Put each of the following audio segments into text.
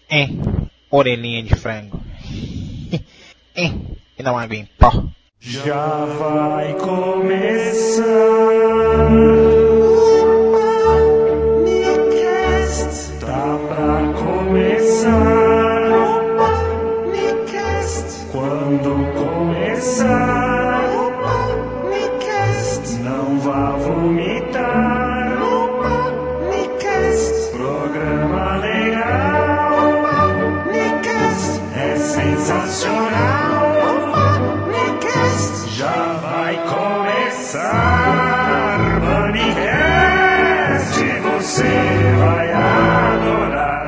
Orelhinha de frango. E não água em pó. Já vai começar Upanicast. Tá pra começar Upanicast. Quando começar Upanicast, não vá vomitar Upanicast. Programa legal Upanicast. É sensacional. Já vai começar Upanicast, você vai adorar.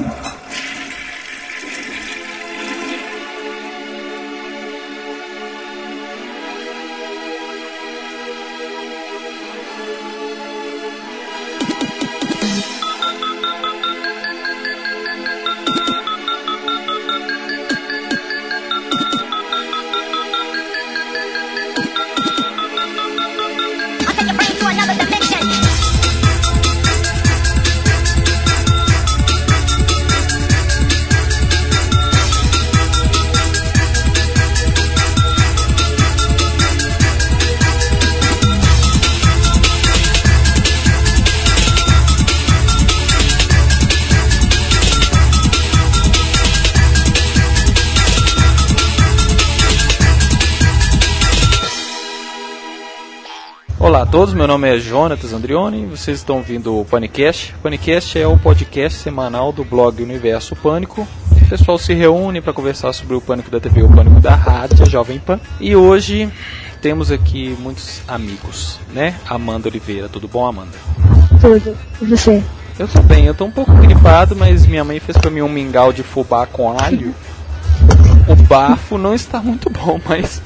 Olá a todos, meu nome é Jonatas Andrioni e vocês estão ouvindo o Panicast. O Panicast é o podcast semanal do blog Universo Pânico. O pessoal se reúne para conversar sobre o pânico da TV, o pânico da rádio, a Jovem Pan. E hoje temos aqui muitos amigos, né? Amanda Oliveira, tudo bom, Amanda? Tudo, e você? Eu tô bem, eu tô um pouco gripado, mas minha mãe fez pra mim um mingau de fubá com alho. O bafo não está muito bom, mas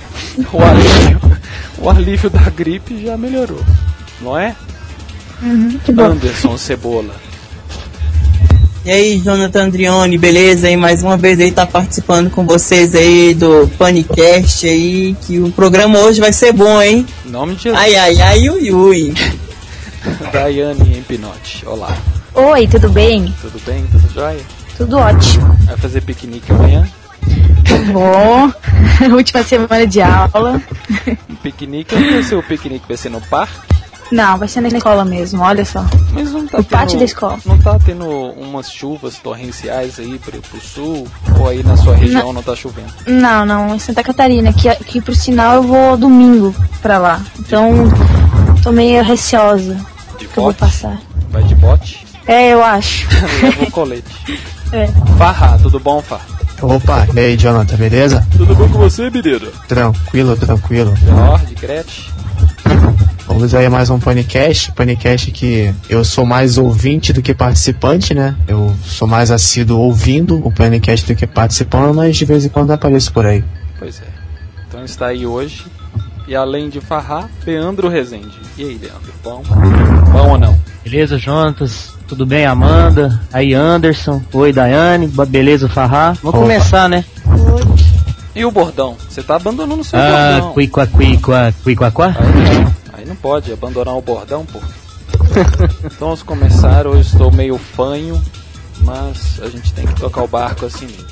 o alívio da gripe já melhorou, não é? Que bom. Anderson Cebola. E aí, Jonathan Andrioni, beleza? E mais uma vez aí tá participando com vocês aí do Panicast aí, que o programa hoje vai ser bom, hein? Em nome de Jesus. Ai, ui, ui. Daiane Empinotti, olá. Oi, tudo bem? Tudo bem? Tudo jóia? Tudo ótimo. Vai fazer piquenique amanhã? Bom, última semana de aula. Um piquenique? Não vai ser o piquenique, vai ser no parque? Não, vai ser na escola mesmo, olha só. Mas não tá no pátio da escola. Não tá tendo umas chuvas torrenciais aí pro sul? Ou aí na sua região não tá chovendo? Não, em Santa Catarina, que por sinal eu vou domingo pra lá. Então, tô meio receosa De que eu vou bote? passar. Vai de bote? É, eu acho. Leva o colete. É. Farra, tudo bom, Farra? Opa, e aí, Jonathan, beleza? Tudo bom com você, menino? Tranquilo. Jorge, Gretchen. Vamos aí a mais um Panicast que eu sou mais ouvinte do que participante, né? Eu sou mais assíduo ouvindo o Panicast do que participando, mas de vez em quando apareço por aí. Pois é. Então está aí hoje. E além de Farra, Leandro Rezende. E aí, Leandro, bom? Bom ou não? Beleza, Jonatas? Tudo bem, Amanda? Aí, Anderson? Oi, Daiane? Beleza, Farrá? Vamos começar, né? E o bordão? Você tá abandonando o seu bordão. Cuiquaquá? Aí não pode abandonar o bordão, pô. Então vamos começar. Hoje estou meio fanho, mas a gente tem que tocar o barco assim mesmo.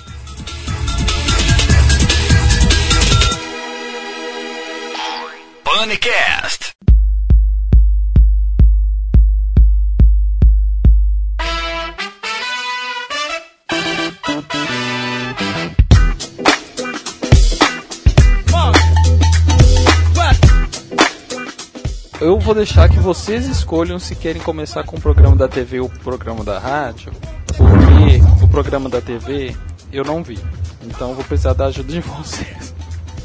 Panicast. Eu vou deixar que vocês escolham se querem começar com o programa da TV ou o programa da rádio, porque o programa da TV eu não vi, então eu vou precisar da ajuda de vocês.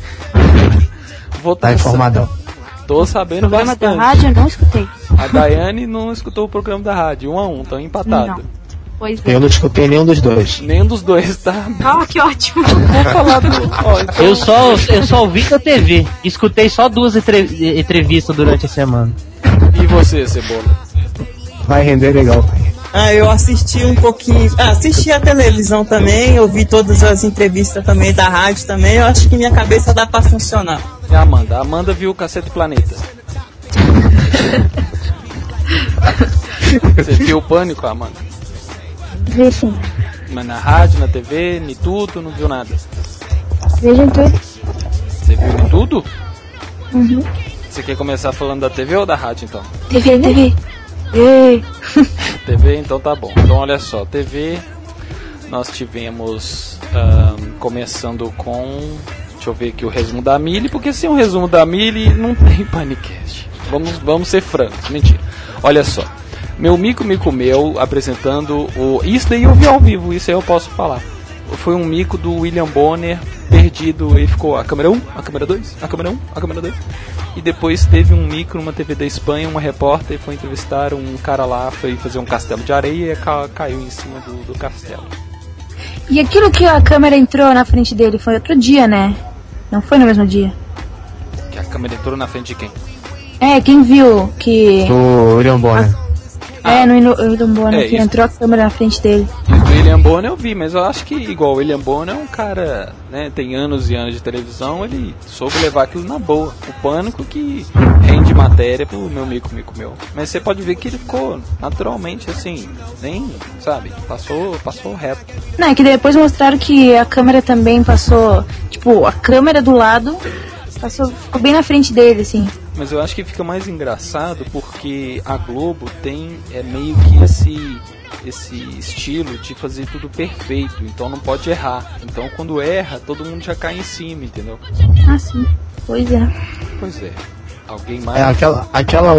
Tá informadão. Tô sabendo O programa bastante. da rádio eu não escutei. A Daiane não escutou o programa da rádio, 1-1, tão empatado. Não. Pois é. Eu não escutei nenhum dos dois. Nenhum dos dois, tá? Ah, que ótimo. Vou falar do... Ó, então... Eu só ouvi da TV. Escutei só 2 entrevistas durante a semana. E você, Cebola? Vai render legal. Eu assisti um pouquinho, assisti a televisão também, ouvi todas as entrevistas também da rádio também, eu acho que minha cabeça dá pra funcionar. E a Amanda? A Amanda viu o Cacete Planeta. Você viu o Pânico, Amanda? Vi sim. Mas na rádio, na TV, em tudo, não viu nada? Veja em tudo. Você viu em tudo? Uhum. Você quer começar falando da TV ou da rádio, então? TV. Ei. TV, então tá bom. Então olha só, TV, nós tivemos, começando com, deixa eu ver aqui o resumo da Mili, porque sem um resumo da Mili não tem Panicast. Vamos ser francos, mentira. Olha só, meu Mico Meu apresentando isso daí eu vi ao vivo, isso aí eu posso falar. Foi um mico do William Bonner perdido, e ficou a câmera 1, a câmera 2, a câmera 1, a câmera 2. E depois teve um mico numa TV da Espanha, uma repórter foi entrevistar um cara lá, foi fazer um castelo de areia e caiu em cima do castelo. E aquilo que a câmera entrou na frente dele foi outro dia, né? Não foi no mesmo dia? Que a câmera entrou na frente de quem? Quem viu que... Do William Bonner. No William Bonner, que isso. Entrou a câmera na frente dele. E do William Bonner eu vi, mas eu acho que igual o William Bonner é um cara, né, tem anos e anos de televisão, ele soube levar aquilo na boa. O Pânico que rende matéria pro meu Mico Meu. Mas você pode ver que ele ficou naturalmente assim, nem, sabe, passou reto. Não, é que depois mostraram que a câmera também passou, tipo, a câmera do lado ficou bem na frente dele, assim. Mas eu acho que fica mais engraçado porque a Globo tem meio que esse estilo de fazer tudo perfeito, então não pode errar. Então quando erra, todo mundo já cai em cima, entendeu? Ah, sim. Pois é. Pois é. Alguém mais? Aquela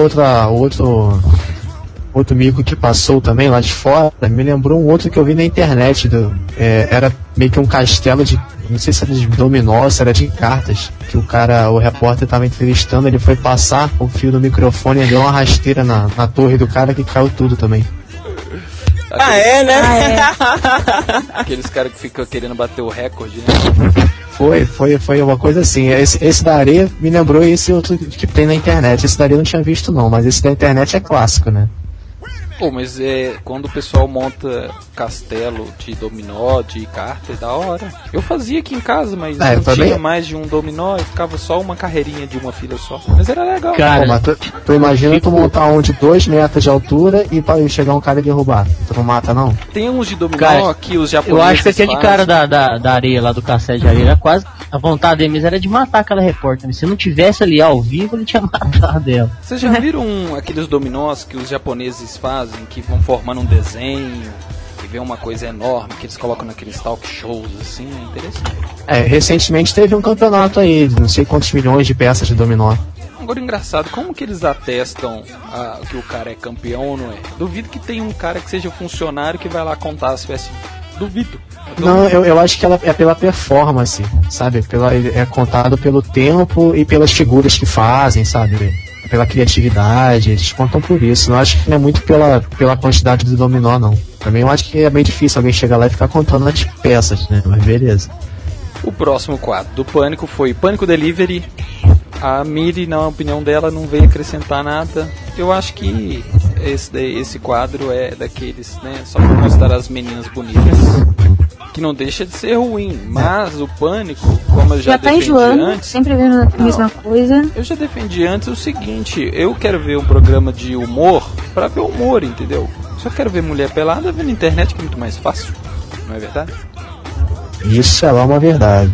outro mico que passou também lá de fora, me lembrou um outro que eu vi na internet. Era meio que um castelo de, não sei se era de dominó, se era de cartas, que o repórter estava entrevistando, ele foi passar o fio do microfone e deu uma rasteira na torre do cara que caiu tudo também. Aqueles caras que ficam querendo bater o recorde, né? Foi uma coisa assim. Esse da areia me lembrou esse outro que tem na internet. Esse da areia eu não tinha visto não, mas esse da internet é clássico, né? Pô, mas quando o pessoal monta castelo de dominó, de carta, é da hora. Eu fazia aqui em casa, mas não tinha mais de um dominó, e ficava só uma carreirinha de uma filha só. Mas era legal. Cara, mas tu imagina tu montar um de 2 metros de altura e para chegar um cara e derrubar. Tu não mata, não? Tem uns de dominó cara, que os japoneses eu acho que aquele cara da areia lá, do castelo de areia, era quase... A vontade deles era de matar aquela repórter. Se não tivesse ali ao vivo, ele tinha matado ela. Vocês já viram aqueles dominós que os japoneses fazem, que vão formando um desenho, e vê uma coisa enorme, que eles colocam naqueles talk shows, assim, é interessante. Recentemente teve um campeonato aí, não sei quantos milhões de peças de dominó. Agora, engraçado, como que eles atestam que o cara é campeão ou não é? Duvido que tenha um cara que seja funcionário que vai lá contar as peças. Duvido. Não, eu acho que ela é pela performance, sabe? É contado pelo tempo e pelas figuras que fazem, sabe? Pela criatividade, eles contam por isso. Não acho que não é muito pela quantidade do dominó, não. Também eu acho que é bem difícil alguém chegar lá e ficar contando as peças, né? Mas beleza. O próximo quadro do Pânico foi Pânico Delivery. A Miri, na opinião dela, não veio acrescentar nada. Eu acho que esse quadro é daqueles, né? Só pra mostrar as meninas bonitas. Que não deixa de ser ruim, mas o Pânico, como eu já defendi enjoando, antes... sempre vendo a mesma coisa. Eu já defendi antes o seguinte, eu quero ver um programa de humor pra ver humor, entendeu? Se eu quero ver mulher pelada, ver na internet, que é muito mais fácil, não é verdade? Isso é lá uma verdade.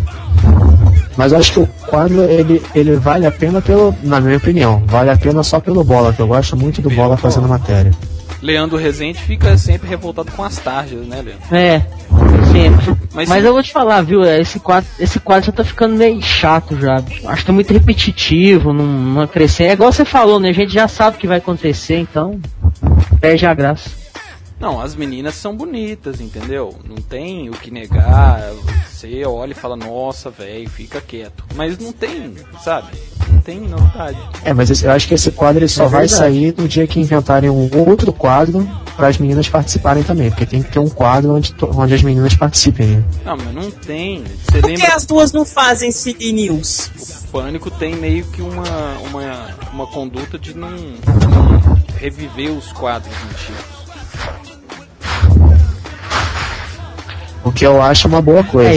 Mas eu acho que o quadro, ele vale a pena na minha opinião, vale a pena só pelo Bola, que eu gosto muito do Bola fazendo matéria. Leandro Rezende fica sempre revoltado com as tarjas, né, Leandro? Sempre. Mas eu vou te falar, viu, esse quadro já tá ficando meio chato já. Acho que tá muito repetitivo, não crescer. É igual você falou, né, a gente já sabe o que vai acontecer, então perde a graça. Não, as meninas são bonitas, entendeu? Não tem o que negar. Você olha e fala, nossa, velho, fica quieto. Mas não tem, sabe? Não tem novidade. Mas eu acho que esse quadro ele só vai sair no dia que inventarem um outro quadro para as meninas participarem também. Porque tem que ter um quadro onde as meninas participem, né? Não, mas não tem. Por que as duas não fazem City News? O Pânico tem meio que uma conduta de não reviver os quadros antigos. O que eu acho uma boa coisa.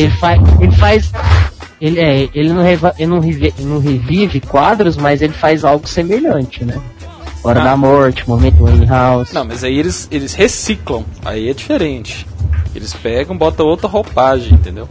Ele não revive quadros, mas ele faz algo semelhante, né? Hora da Morte, Momento in House. Não, mas aí eles reciclam, aí é diferente. Eles pegam, botam outra roupagem, entendeu?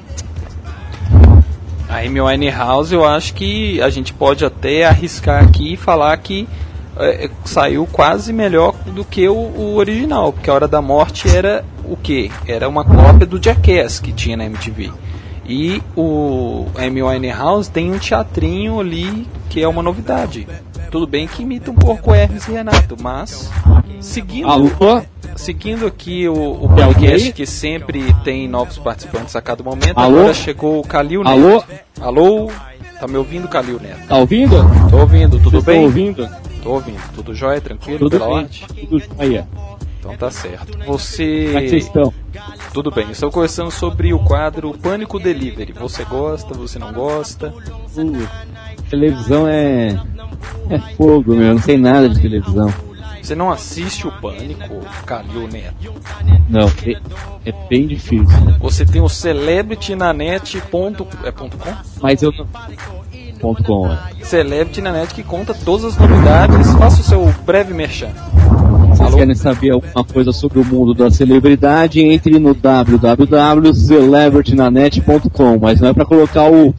A Amy Winehouse, eu acho que a gente pode até arriscar aqui e falar que saiu quase melhor do que o original, porque A Hora da Morte era o quê? Era uma cópia do Jackass que tinha na MTV. E o Amy Winehouse tem um teatrinho ali que é uma novidade. Tudo bem que imita um pouco o Hermes e Renato, mas seguindo aqui o podcast que sempre tem novos participantes a cada momento. Agora chegou o Calil Neto. Alô? Tá me ouvindo, Calil Neto? Tá ouvindo? Tô ouvindo, tudo bem? Tô ouvindo? Tô ouvindo, tudo jóia, tranquilo, tudo pela bem, ordem? tudo jóia. Então tá certo. Você... Como é que vocês estão? Tudo bem, estou conversando sobre o quadro Pânico Delivery. Você gosta, você não gosta? Televisão é fogo, meu, não sei nada de televisão. Você não assiste o Pânico, Calil Neto? Não, é bem difícil. Você tem o celebritynanet.com? Mas eu não... .com, Celebrity na Net que conta todas as novidades. Faça o seu breve merchan. Vocês querem saber alguma coisa sobre o mundo da celebridade? Entre no www.celebritynanet.com, mas não é pra colocar o...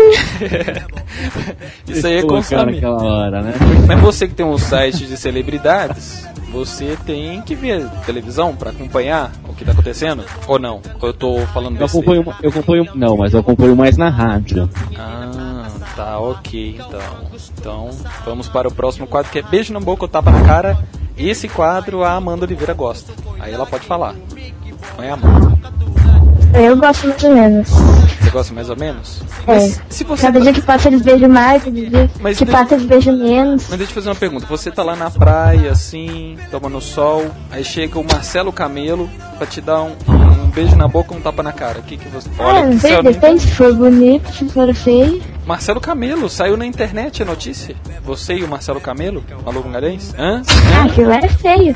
Isso aí é com naquela hora, né? Mas você que tem um site de celebridades, você tem que ver televisão pra acompanhar o que tá acontecendo? Ou não? Ou eu tô falando besteira? Eu acompanho, não, mas eu acompanho mais na rádio. Tá, ok, então vamos para o próximo quadro, que é Beijo na Boca ou Tapa na Cara. Esse quadro a Amanda Oliveira gosta, aí ela pode falar. Não é, Amanda? Eu gosto mais ou menos. Você gosta mais ou menos? Mas se você cada dia que passa eles beijam mais, cada dia que passa eles beijam menos. Mas deixa eu te fazer uma pergunta. Você tá lá na praia, assim, tomando sol, aí chega o Marcelo Camelo pra te dar um beijo na boca ou um tapa na cara. O que você... Olha, não sei, depende se for bonito, se for feio. Marcelo Camelo, saiu na internet a notícia. Você e o Marcelo Camelo, Alô Gungarense? Aquilo é feio.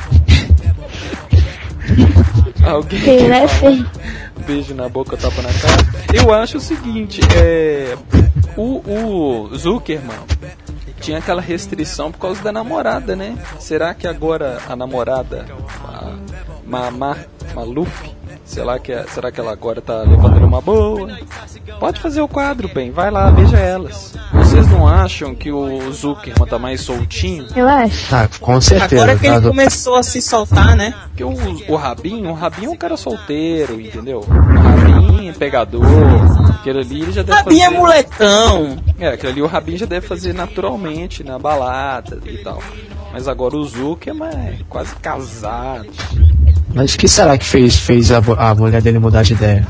Alguém aquilo é feio. Beijo na boca, tapa na cara. Eu acho o seguinte, o Zuckerman tinha aquela restrição por causa da namorada, né? Será que agora a namorada, a Maluf, será que ela agora tá levando uma boa? Pode fazer o quadro, bem, vai lá, beija elas. Vocês não acham que o Zuckerman tá mais soltinho? Eu acho. Com certeza. Agora que ele começou a se soltar, né? Porque o Rabinho é um cara solteiro, entendeu? O Rabinho é pegador. Aquele ali ele já deve Rabinho fazer... é moletão. Aquele ali o Rabinho já deve fazer naturalmente na balada e tal. Mas agora o Zuckerman é quase casado. Mas o que será que fez a mulher dele mudar de ideia?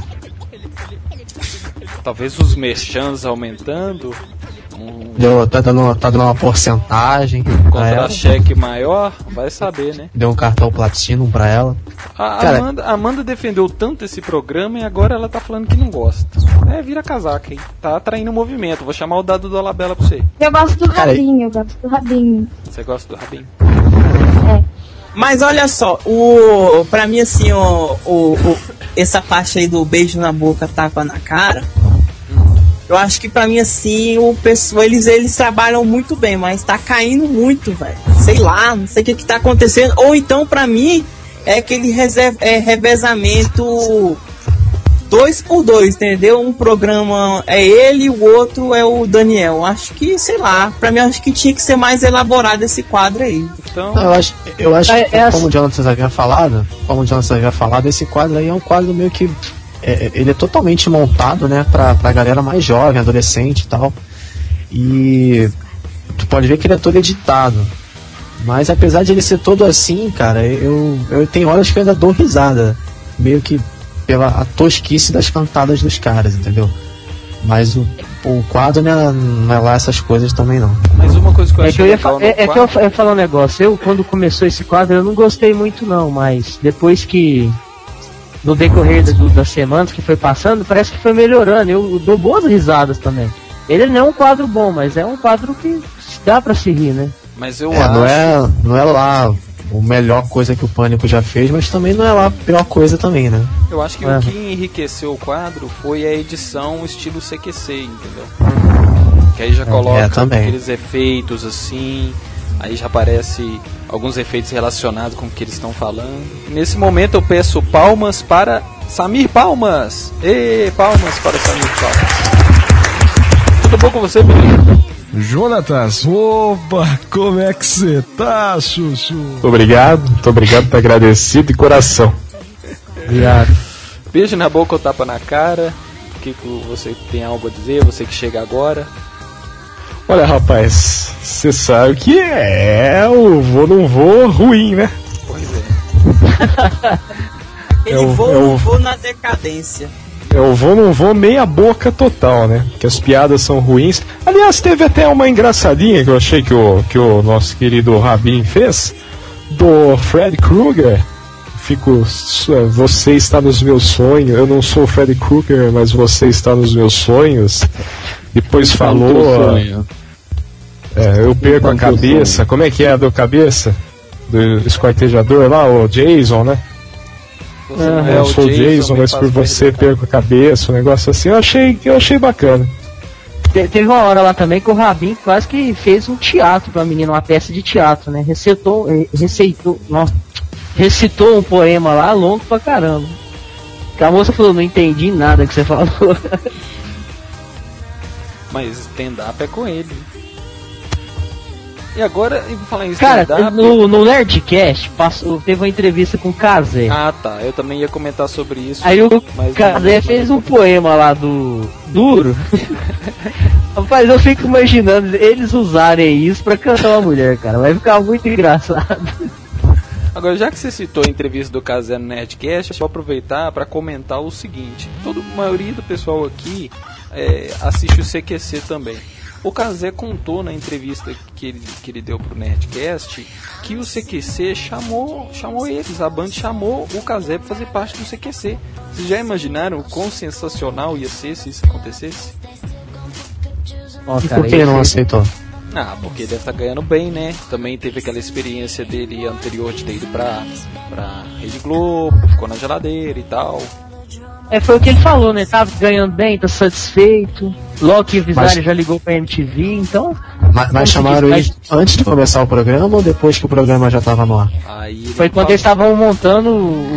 Talvez os merchans aumentando. Tá dando uma porcentagem. Contra-cheque maior, vai saber, né? Deu um cartão Platinum pra ela. A Amanda defendeu tanto esse programa e agora ela tá falando que não gosta. Vira casaca, hein? Tá atraindo o movimento. Vou chamar o dado do Alabella pra você. Eu gosto do Rabinho, Você gosta do Rabinho? Mas olha só, pra mim assim, essa parte aí do beijo na boca, tapa na cara, eu acho que pra mim assim, o pessoal, eles trabalham muito bem, mas tá caindo muito, velho. Sei lá, não sei o que tá acontecendo. Ou então pra mim, é aquele revezamento 2x2, entendeu? Um programa é ele e o outro é o Daniel. Acho que, sei lá, pra mim acho que tinha que ser mais elaborado esse quadro aí. Então... Eu acho que, como o Jonathan havia falado, esse quadro aí é um quadro meio que... ele é totalmente montado, né, pra galera mais jovem, adolescente e tal. E tu pode ver que ele é todo editado. Mas apesar de ele ser todo assim, cara, eu tenho horas que eu ainda dou risada. Meio que pela tosquice das cantadas dos caras, entendeu? Mas o quadro não é lá essas coisas também não. Mas uma coisa que eu acho que eu ia falar um negócio. Eu, quando começou esse quadro, eu não gostei muito não, mas depois que no decorrer das semanas que foi passando, parece que foi melhorando. Eu dou boas risadas também. Ele não é um quadro bom, mas é um quadro que dá pra se rir, né? Mas eu acho... Não é lá a melhor coisa que o Pânico já fez, mas também não é lá a pior coisa também, né? Eu acho que o que enriqueceu o quadro foi a edição estilo CQC, entendeu? Que aí já coloca aqueles efeitos assim, Aí já aparece alguns efeitos relacionados com o que eles estão falando. Nesse momento eu peço palmas para Samir Palmas. Palmas para Samir Palmas. Tudo bom com você, menino? Jonatas, opa, como é que você tá, Chuchu? Muito obrigado, tá agradecido de coração. Obrigado. Beijo na boca ou tapa na cara? O que você tem algo a dizer, você que chega agora? Olha, rapaz, você sabe que é o não vou ruim, né? Pois é. Ele voa na decadência. Eu não vou meia boca total, né? Que as piadas são ruins. Aliás, teve até uma engraçadinha que eu achei que o nosso querido Rabin fez, do Freddy Krueger. Você está nos meus sonhos. Eu não sou o Freddy Krueger, mas você está nos meus sonhos. Depois falou. Eu perco a cabeça. Como é que é a do cabeça? Do esquartejador lá, o Jason, né? Eu sou o Jason, mas por você perco a cabeça, um negócio assim. Eu achei bacana. Teve uma hora lá também que o Rabin quase que fez um teatro pra menina, uma peça de teatro, né? Recitou um poema lá, longo pra caramba. Que a moça falou, não entendi nada que você falou. Mas stand-up é com ele. E agora, eu vou falar em stand-up... Cara, no Nerdcast teve uma entrevista com o Kazé. Ah, tá. Eu também ia comentar sobre isso. Aí o Kazé fez um poema lá do Duro. Rapaz, eu fico imaginando eles usarem isso pra cantar uma mulher, cara. Vai ficar muito engraçado. Agora, já que você citou a entrevista do Kazé no Nerdcast, eu vou aproveitar para comentar o seguinte. A maioria do pessoal aqui assiste o CQC também. O Kazé contou na entrevista que ele deu pro Nerdcast que o CQC chamou eles, a Band chamou o Kazé para fazer parte do CQC. Vocês já imaginaram o quão sensacional ia ser se isso acontecesse? E por que ele não aceitou? Ah, porque ele deve estar ganhando bem, né? Também teve aquela experiência dele anterior de ter ido pra Rede Globo, ficou na geladeira e tal. Foi o que ele falou, né? Tava ganhando bem, tá satisfeito. Logo que o Visari já ligou pra MTV, então... Mas chamaram ele antes de começar o programa ou depois que o programa já tava no ar? Foi quando eles estavam montando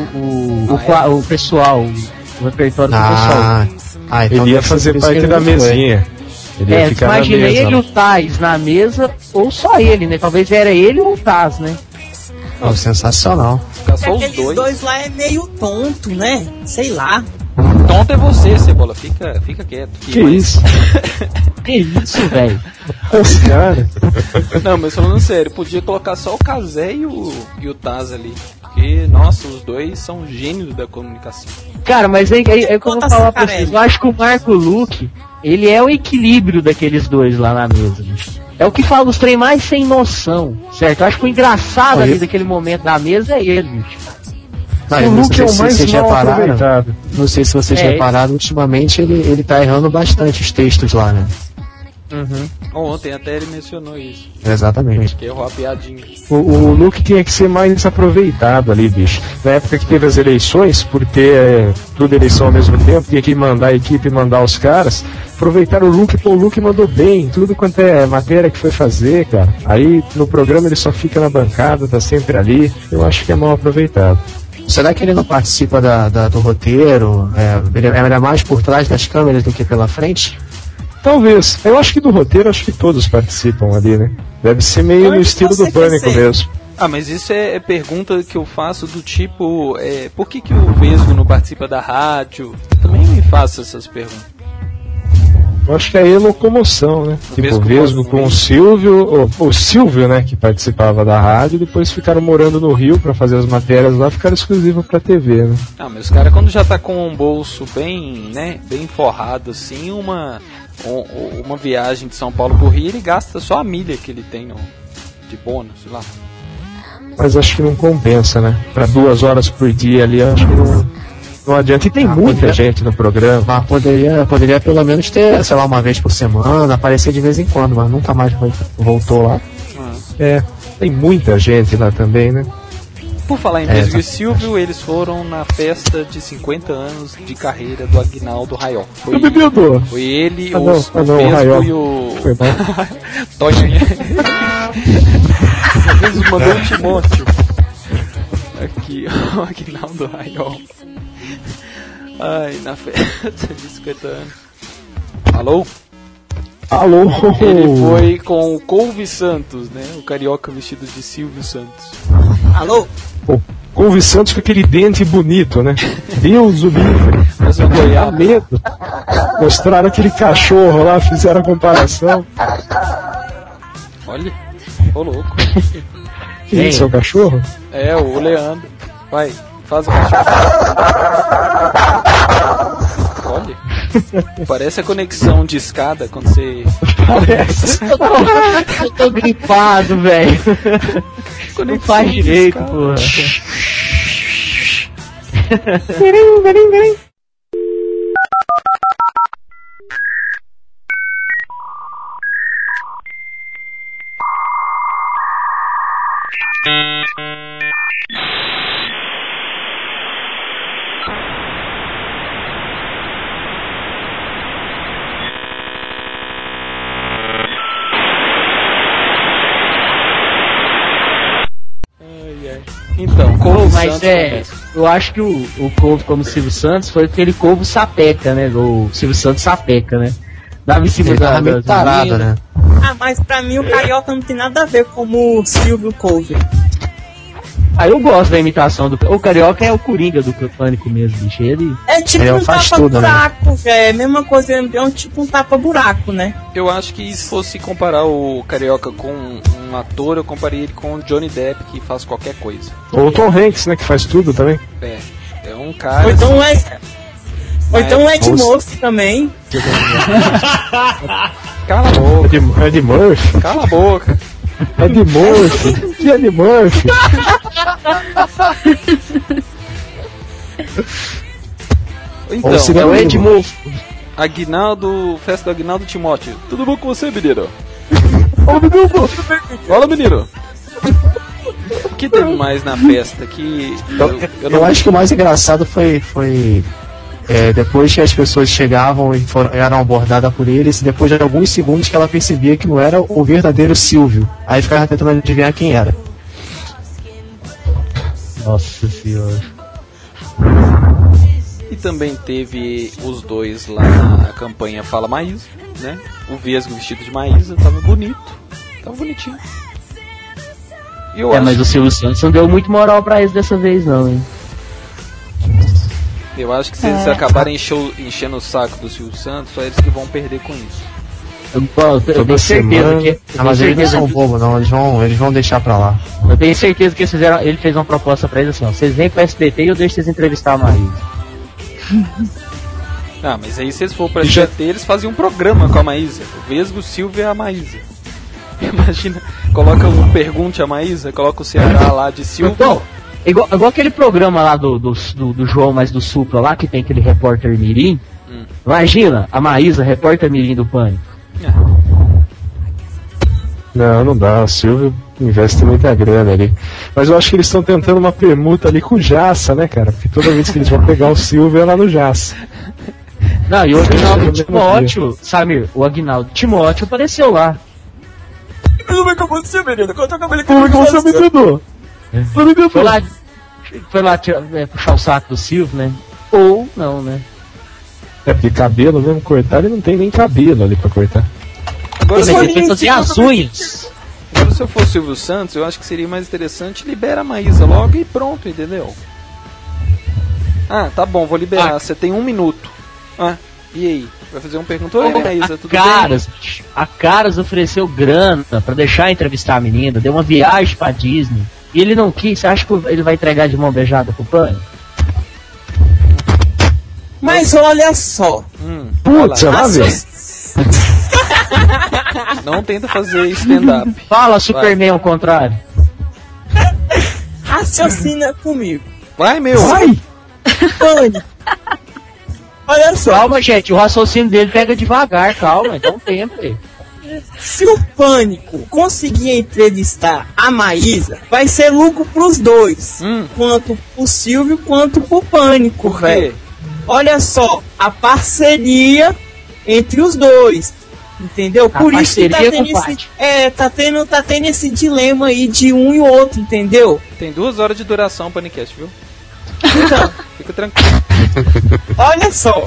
o pessoal, o repertório do pessoal. Então ele ia fazer parte da mesinha. Ele ia ficar imaginei na mesa, ele e o Taz na mesa, ou só ele, né? Talvez era ele ou o Taz, né? Sensacional. Aqueles dois lá é meio tonto, né? Sei lá. Tonto é você, Cebola. Fica quieto. Que isso? Que isso, velho? Cara. Não, mas falando sério, podia colocar só o Kazé e o Taz ali. Porque, nossa, os dois são gênios da comunicação. Cara, mas é como eu vou falar pra vocês. Eu acho que o Marco Luque, ele é o equilíbrio daqueles dois lá na mesa. É o que fala os trem mais sem noção, certo? Eu acho que o engraçado ali daquele momento da mesa é ele, bicho. O Luke é o mais mal aproveitado. Não sei se vocês repararam, ultimamente ele tá errando bastante os textos lá, né? Ontem até ele mencionou isso. Exatamente. Que errou a piadinha. O Luke tinha que ser mais aproveitado ali, bicho. Na época que teve as eleições, por ter tudo eleição ao mesmo tempo, tinha que mandar a equipe, mandar os caras. Aproveitaram o Luke, o Luke mandou bem, tudo quanto é matéria que foi fazer, cara. Aí no programa ele só fica na bancada, tá sempre ali. Eu acho que é mal aproveitado. Será que ele não participa do roteiro? Ele é mais por trás das câmeras do que pela frente? Talvez. Eu acho que do roteiro, acho que todos participam ali, né? Deve ser meio no estilo do Pânico mesmo. Ah, mas isso é pergunta que eu faço do tipo, por que o Vesgo não participa da rádio? Eu também me faço essas perguntas. Eu acho que é a locomoção, né? Tipo, o Vesgo com o Silvio, né, que participava da rádio, depois ficaram morando no Rio pra fazer as matérias lá, ficaram exclusivos pra TV, né? Ah, mas os caras quando já tá com um bolso bem, né, bem forrado assim, uma viagem de São Paulo pro Rio, ele gasta só a milha que ele tem de bônus, sei lá. Mas acho que não compensa, né? Pra 2 horas por dia ali, acho que não adianta. E tem muita gente no programa. Mas poderia pelo menos ter, sei lá, uma vez por semana, aparecer de vez em quando, mas nunca mais voltou lá. Tem muita gente lá também, né? Por falar em Vesgo e Silvio, eles foram na festa de 50 anos de carreira do Aguinaldo Raiol. Foi ele, o Vesgo e o... Tonho. Carlos mandou um Timóteo. Aqui, o Aguinaldo Raiol. Ai, na festa de 50 anos. Alô? Alô? Ele foi com o Couve Santos, né? O carioca vestido de Silvio Santos. Alô? O Couve Santos com aquele dente bonito, né? Deus o livre. Mas o Dá medo. Mostraram aquele cachorro lá, fizeram a comparação. Olha, ô louco. Que isso, é o cachorro? É, o Leandro. Vai, faz o cachorro. Olha. Parece a conexão de escada quando você... Parece. Eu tô gripado, velho. Não faz direito, porra. Então, Couve Mas Santos, eu acho que o Couve como Silvio Santos foi aquele Couve sapeca, né? O Silvio Santos sapeca, né? Dava em cima Ele tava meio tarado, né? Ah, mas pra mim o Carioca não tem nada a ver como o Silvio Couve. Ah, eu gosto da imitação do... O Carioca é o Coringa do Pânico mesmo, bicho. Ele... É tipo Ele um faz tudo, né? tapa-buraco, velho. Mesma coisa, é um tipo um tapa-buraco, né? eu acho que se fosse comparar o carioca com um ator, eu comparei ele com o Johnny Depp, que faz qualquer coisa. Ou o Tom Hanks, né? Que faz tudo também. É um cara... Ou então o Ed Nossa. Murphy também. Cala a boca, Ed Murphy. cala a boca. Ed Murphy. Que Ed Murphy? Então, Ou se É o não, Ed Murphy. Aguinaldo, festa do Aguinaldo Timóteo. Tudo bom com você, menino? Fala, menino. O que teve mais na festa? Que Eu acho que o mais engraçado foi depois que as pessoas chegavam e eram abordadas por eles, depois de alguns segundos que ela percebia que não era o verdadeiro Silvio. Aí ficava tentando adivinhar quem era. Nossa senhora. E também teve os dois lá na campanha Fala Maísa, né? O Vesgo vestido de Maísa, tava bonito, tava bonitinho. E eu, Mas o Silvio Santos não deu muito moral pra eles dessa vez, não, hein? eu acho que se eles acabarem enchendo o saco do Silvio Santos, só eles que vão perder com isso. Eu tenho certeza semana. que... Ah, mas eles não são bobos, não. Eles vão deixar pra lá. Eu tenho certeza que ele fez uma proposta pra eles assim, ó. Vocês vêm pro SBT e eu deixo vocês entrevistar a Maísa. Ah, mas aí se eles for pra SBT, eles faziam um programa com a Maísa. O Vesgo, o Silvio e a Maísa. Imagina, coloca um Pergunte a Maísa, coloca o Ceará lá de Silvio. Então, igual aquele programa lá do João, mas do Supla lá, que tem aquele repórter mirim. Imagina, a Maísa, repórter mirim do Pânico. Não dá. O Silvio investe muita grana ali. Mas eu acho que eles estão tentando uma permuta ali com o Jassa, né, cara? Porque toda vez que eles vão pegar o Silvio é lá no Jassa. Não, e o Aguinaldo Timóteo, Samir, o Aguinaldo Timóteo apareceu lá. Como é que você, menino? Como é que Você me enganou? Foi lá puxar o saco do Silvio, né? Ou não, né? É porque cabelo mesmo cortar, ele não tem nem cabelo ali pra cortar. Agora, Mas ele fez assim as unhas. agora, se eu fosse o Silvio Santos, eu acho que seria mais interessante libera a Maísa logo e pronto, entendeu? Ah, tá bom, vou liberar. Você tem 1 minuto. Ah, e aí? Vai fazer uma pergunta? Oi, Maísa, tudo bem? A Caras ofereceu grana pra deixar entrevistar a menina, deu uma viagem pra Disney. E ele não quis, você acha que ele vai entregar de mão beijada pro Pânico? Mas olha só. Putz, vai lá. lá, velho. Não tenta fazer stand-up. Fala, Superman, ao contrário. Raciocina comigo. Vai, meu! Vai! Pânico. Olha só. Calma, gente, o raciocínio dele pega devagar, calma, dá um tempo aí. Se o Pânico conseguir entrevistar a Maísa, vai ser lucro pros dois. Quanto pro Silvio, quanto pro Pânico, velho. Olha só, a parceria entre os dois. Entendeu? Por isso que tá tendo tá tendo esse dilema aí de um e o outro, entendeu? Tem 2 horas de duração o Panicast, viu? Então, fica tranquilo. Olha só.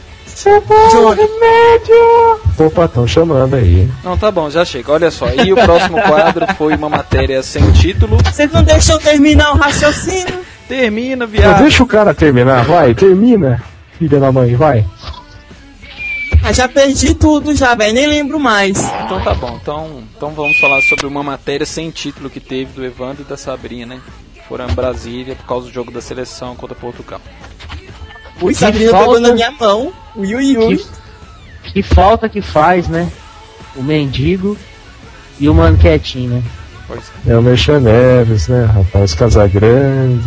Opa, estão chamando aí. Não, tá bom, já chega. Olha só, e o próximo quadro foi uma matéria sem título. Vocês não deixam terminar o raciocínio? Termina, viado. Deixa o cara terminar, vai, termina. Filha da mãe, vai. Já perdi tudo já, velho, nem lembro mais. Então tá bom, então vamos falar sobre uma matéria sem título que teve do Evandro e da Sabrina, né? Foram em Brasília por causa do jogo da seleção contra Portugal. Ui, Sabrina pegou na minha mão. Que falta que faz, né? O mendigo e o mano quietinho, né? É o Merchan Neves, né, rapaz? Casagrande.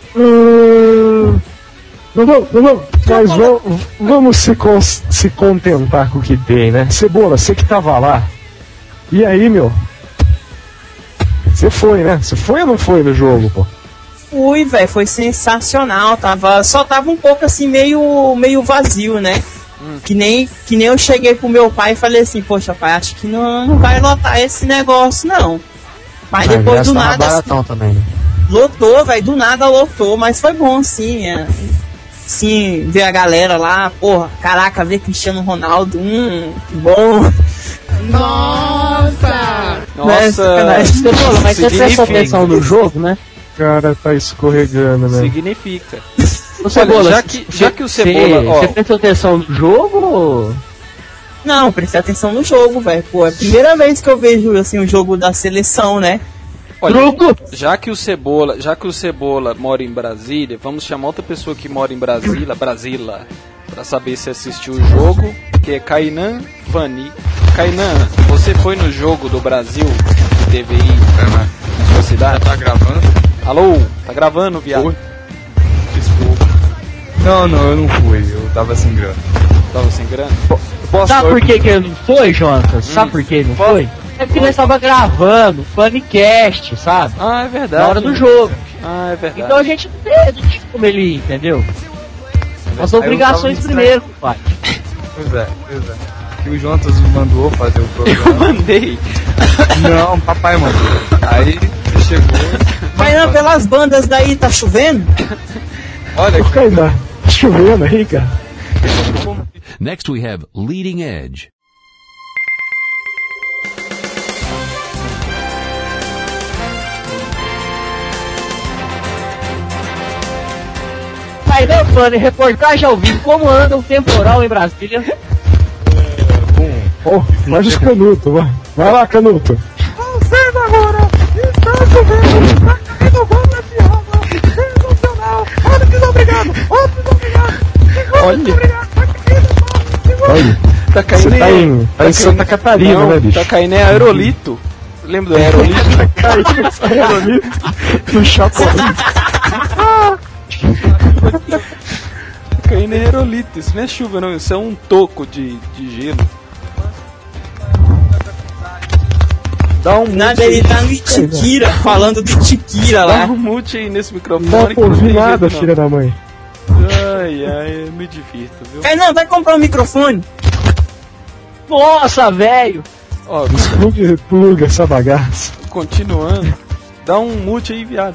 Mas vamos se contentar com o que tem, né? Cebola, você que tava lá. E aí, meu? Você foi, né? Você foi ou não foi no jogo, pô? Fui, velho, foi sensacional. Só tava um pouco assim, meio vazio, né? Que nem eu cheguei pro meu pai e falei assim, poxa, pai, acho que não vai lotar esse negócio, não. Mas depois do nada. Baratão também, né? Lotou, velho, do nada lotou, mas foi bom, sim. Sim, ver a galera lá, porra, caraca, ver Cristiano Ronaldo, que bom. Nossa! Mas você prestou atenção no jogo, né? O cara tá escorregando, né? Significa. O Cebola, já que o Cebola... Você prestou atenção no jogo ou... Não, prestei atenção no jogo, velho. Pô, é a primeira vez que eu vejo assim o jogo da seleção, né? Olha, já que o Cebola mora em Brasília, vamos chamar outra pessoa que mora em Brasília, pra saber se assistiu o jogo, que é Kainan Vani. Kainan, você foi no jogo do Brasil que teve aí na sua cidade? Tá gravando? Alô? Tá gravando, viado? Desculpa. Não, eu não fui, eu tava sem grana. Tava sem grana? Sabe por que ele não foi, Jonathan? Sabe por que ele não foi? É porque ele estava gravando Panicast, sabe? Ah, é verdade. Na hora do jogo. Ah, é verdade. Então a gente não tinha como ele ir, entendeu? As obrigações primeiro, pai. Pois é. Que o Jonathan mandou fazer o programa. Eu mandei. Não, papai mandou. Aí chegou. Mas não, pelas bandas daí tá chovendo? Olha aqui. Tá chovendo aí, cara. Next we have Leading Edge. Vai dar fone, reportagem ao vivo, como anda o temporal em Brasília. Mas os Canuto, vai lá, Canuto. Você agora está chovendo, está caindo bomba de água, sensacional, olha que obrigado. Olha, tá caindo tá em Santa Catarina, não, né, bicho? Tá caindo em aerolito. Lembra do aerolito? Tá caindo aerolito no Chapolin. Tá caindo em aerolito. Isso não é chuva, não. Isso é um toco de gelo. Dá um nada, ele tá no Itiquira, falando do Itiquira lá. Dá um mute aí nesse microfone. Não dá pra ouvir nada, filha da mãe. Ai, eu me divirto, viu? Não, vai comprar um microfone. Nossa, velho. Ó, pluga essa bagaça. Continuando. Dá um mute aí, viado.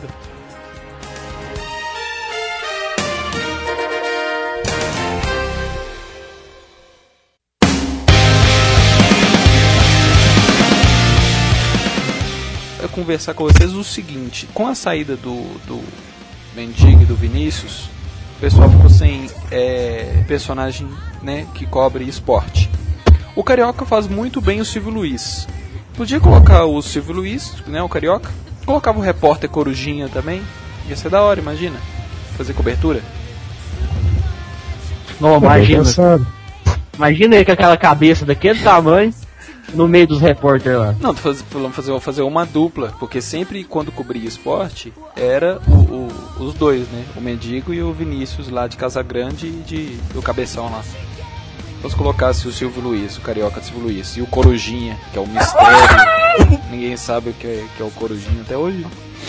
Eu conversar com vocês o seguinte: com a saída do Mendigo e do Vinícius, o pessoal ficou sem personagem, né, que cobre esporte. O Carioca faz muito bem o Silvio Luiz. Podia colocar o Silvio Luiz, né, o Carioca. Colocava o repórter Corujinha também. Ia ser da hora, imagina. Fazer cobertura. Não, imagina. Imagina ele com aquela cabeça daquele tamanho no meio dos repórteres lá. Não, vamos fazer uma dupla, porque sempre quando cobria esporte era os dois, né? O Mendigo e o Vinícius lá de Casagrande e do Cabeção lá. Então se colocasse o Silvio Luiz, o Carioca de Silvio Luiz, e o Corujinha, que é o mistério, ninguém sabe o que é o Corujinha até hoje.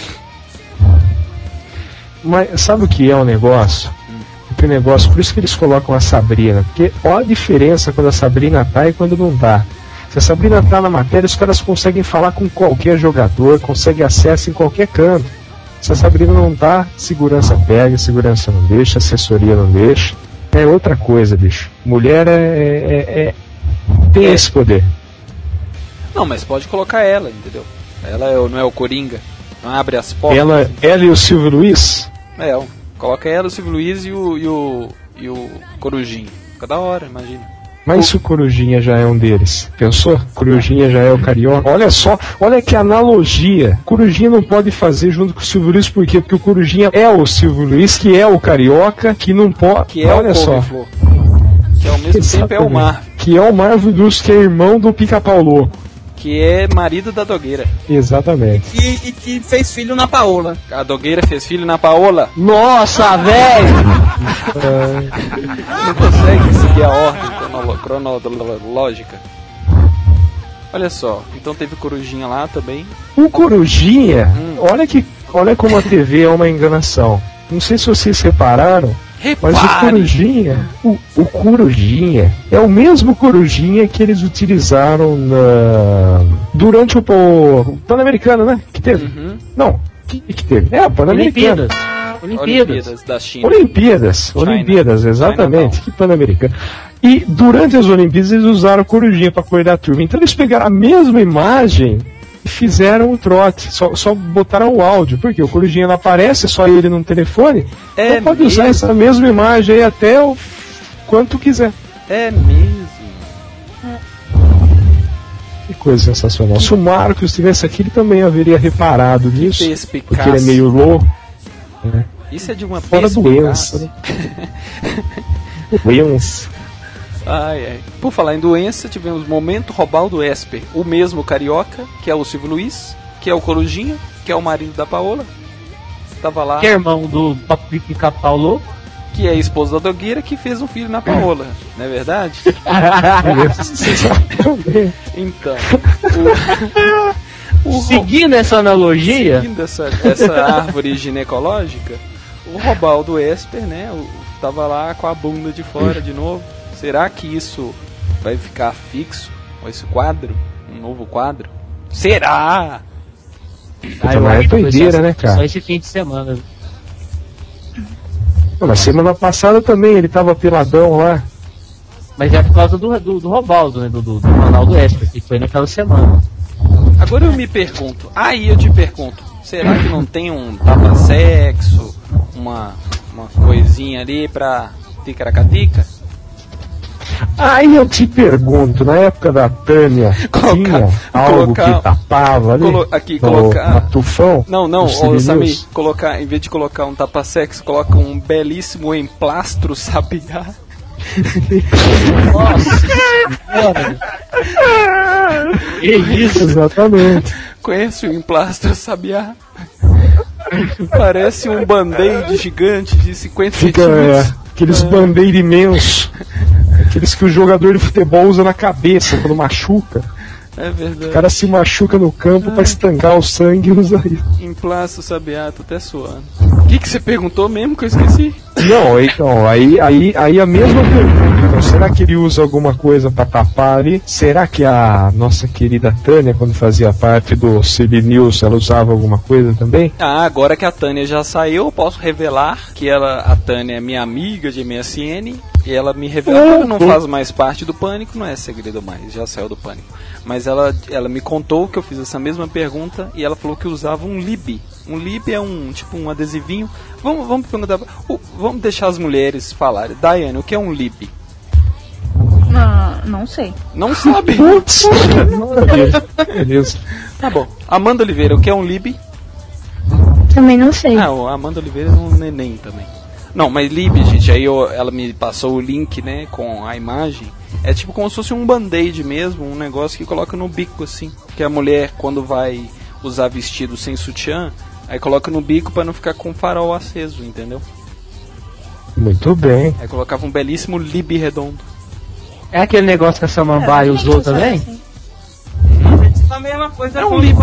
Mas sabe o que é o negócio? Que negócio, por isso que eles colocam a Sabrina, porque olha a diferença quando a Sabrina tá e quando não tá. Se a Sabrina tá na matéria, os caras conseguem falar com qualquer jogador, conseguem acesso em qualquer canto. Se a Sabrina não tá, segurança pega, segurança não deixa, assessoria não deixa. É outra coisa, bicho. Mulher tem esse poder. Não, mas pode colocar ela, entendeu? Ela não é o Coringa. Não abre as portas. Ela e o Silvio Luiz? Coloca ela, o Silvio Luiz e o Corujinha. Fica da hora, imagina. Mas se o Corujinha já é um deles, pensou? Corujinha já é o Carioca. Olha só, olha que analogia. Corujinha não pode fazer junto com o Silvio Luiz, por quê? Porque o Corujinha é o Silvio Luiz, que é o Carioca, que não pode. Que é olha o só. Que ao mesmo tempo é o Marvel. Que é o Marvel Luz, que é irmão do Pica-Pau Louco. Que é marido da Dogueira. Exatamente. E que fez filho na Paola. A Dogueira fez filho na Paola. Nossa, velho! Não consegue seguir a ordem cronológica. Olha só, então teve o Corujinha lá também. O Corujinha, olha como a TV é uma enganação. Não sei se vocês repararam, mas o Corujinha, o Corujinha é o mesmo Corujinha que eles utilizaram durante o Pan-Americano, né? Que teve? Não, que teve? É, o Pan-Americano. Olimpíadas da China. Olimpíadas, exatamente. Que Pan-Americano. E durante as Olimpíadas eles usaram o Corujinha para acordar a turma. Então eles pegaram a mesma imagem e fizeram o trote. Só botaram o áudio. Porque o Corujinha não aparece, só ele no telefone. Então pode usar essa mesma imagem aí até o quanto quiser. É mesmo. Que coisa sensacional. Se o Marcos estivesse aqui, ele também haveria reparado nisso. Porque ele é meio louco. Isso é de uma fora doença, né? Doença. Ai. Por falar em doença, tivemos Momento Robaldo Esper, o mesmo Carioca, que é o Silvio Luiz, que é o Corujinha, que é o marido da Paola. Tava lá. Que é irmão do Pica-Pau Louco. Que é a esposa da Dogueira, que fez um filho na Paola. Não é verdade? Então. Seguindo essa analogia, seguindo essa árvore ginecológica, o Robaldo Esper, né, tava lá com a bunda de fora de novo. Será que isso vai ficar fixo? Esse quadro? Um novo quadro? Será? É doideira, né, cara? Só esse fim de semana. Na semana passada também ele tava peladão lá. Mas é por causa do Robaldo, né? Do Ronaldo Esper, que foi naquela semana. Agora eu te pergunto, será que não tem um tapa-sexo, uma coisinha ali pra ticaracatica? Aí eu te pergunto, na época da Tânia, tinha algo que tapava ali? Colocar tufão? Não, Samir, em vez de colocar um tapa-sexo, coloca um belíssimo emplastro sabiá. Nossa senhora. Que isso? Exatamente. Conhece o emplastro sabiá? Parece um band-aid gigante de 50 centímetros. Aqueles band-aid imensos. Aqueles que o jogador de futebol usa na cabeça quando machuca. É verdade. O cara se machuca no campo pra estancar o sangue e usa isso. Emplastro sabiá, tô até suando. O que você perguntou mesmo que eu esqueci? Não, então, aí a mesma pergunta. Então, será que ele usa alguma coisa pra tapar ali? Será que a nossa querida Tânia, quando fazia parte do CB News, ela usava alguma coisa também? Agora que a Tânia já saiu, eu posso revelar que a Tânia é minha amiga de MSN. E ela me revelou que não faz mais parte do Pânico, não é segredo mais, já saiu do Pânico. Mas ela me contou que eu fiz essa mesma pergunta e ela falou que usava um lib. Um lib é um adesivinho. Vamos perguntar, vamos deixar as mulheres falarem. Daiane, o que é um lib? Não sei. Não sabe? Beleza. Tá bom. Amanda Oliveira, o que é um lib? Também não sei. A Amanda Oliveira é um neném também. Não, mas lib, gente, aí ela me passou o link, né, com a imagem. É tipo como se fosse um band-aid mesmo, um negócio que coloca no bico, assim. Que a mulher, quando vai usar vestido sem sutiã, aí coloca no bico pra não ficar com o farol aceso, entendeu? Muito bem. Aí colocava um belíssimo lib redondo. É aquele negócio que a Samambaia usou também? A mesma coisa. É um lib.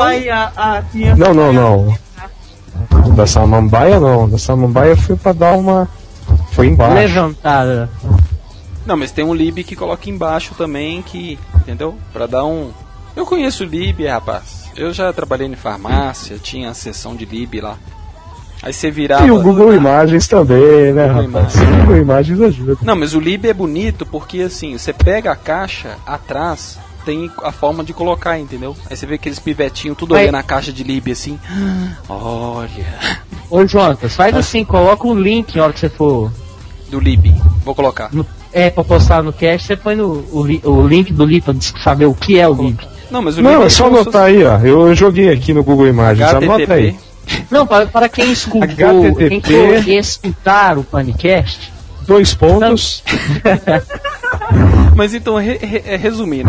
Não. Da Samambaia não. Da Samambaia foi pra dar uma... Foi embaixo. Levantada. Não, mas tem um lib que coloca embaixo também, que, entendeu? Pra dar um... Eu conheço o lib, rapaz. Eu já trabalhei em farmácia, tinha a seção de lib lá. Aí você virava... E o Google Imagens também, né, rapaz? O Google Imagens ajuda. Não, mas o lib é bonito porque, assim, você pega a caixa, atrás tem a forma de colocar, entendeu? Aí você vê aqueles pivetinhos tudo olhando na caixa de lib, assim. Olha... Ô, Jonas, faz assim, coloca o link na hora que você for... Do lib, vou colocar. Pra postar no cast, você põe o link do lib pra saber o que é o lib. Não, mas o Não, lib é só anotar aí, ó. Eu joguei aqui no Google Imagens, anota aí. Não, para quem escutou, HTTP, quem for escutar o Panicast... 2 pontos. Mas então, resumindo,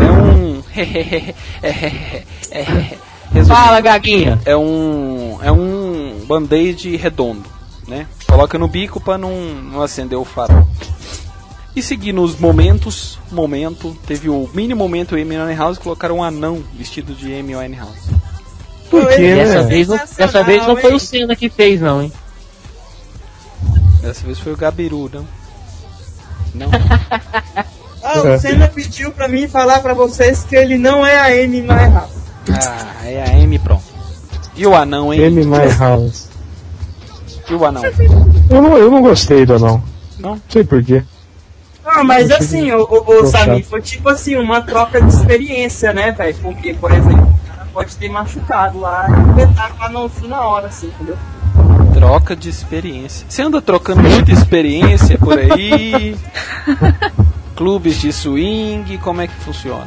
Fala, Gaguinha. É um band-aid redondo, né? Coloca no bico pra não acender o farol. E seguindo os momentos, teve o mini momento Amy Winehouse, colocaram um anão vestido de Amy Winehouse. Por quê, Dessa vez não foi o Senna que fez, não, hein? Dessa vez foi o Gabiru, não? Não. O Senna pediu pra mim falar pra vocês que ele não é a Amy Winehouse. Ah, é a Amy, pronto. E o anão, hein? Amy Winehouse. E o anão? Eu não gostei do anão. Não? Sei por quê. Ah, mas assim, o Samir, foi tipo assim, uma troca de experiência, né, velho? Porque, por exemplo, o cara pode ter machucado lá e inventaram o anãozinho na hora, assim, entendeu? Troca de experiência. Você anda trocando muita experiência por aí? Clubes de swing, como é que funciona?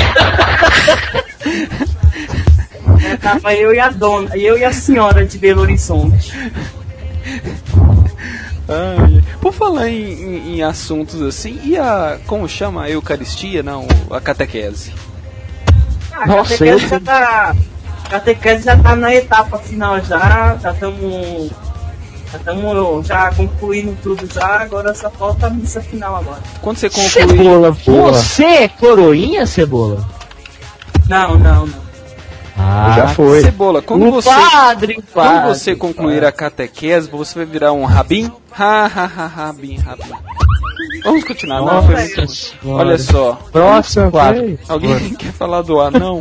Tava eu e a dona, eu e a senhora de Belo Horizonte. Ai, por falar em assuntos assim, e a... como chama? A Eucaristia? Não, a catequese. A catequese já tá na etapa final já estamos já concluindo tudo já, agora só falta a missa final agora. Quando você concluir... Cebola, você é coroinha, Cebola? Não. Já foi. Cebola, quando você padre, concluir a catequese, você vai virar um rabim? Rabim. Vamos continuar, não? Olha só. Próximo quadro. Alguém quer falar do anão?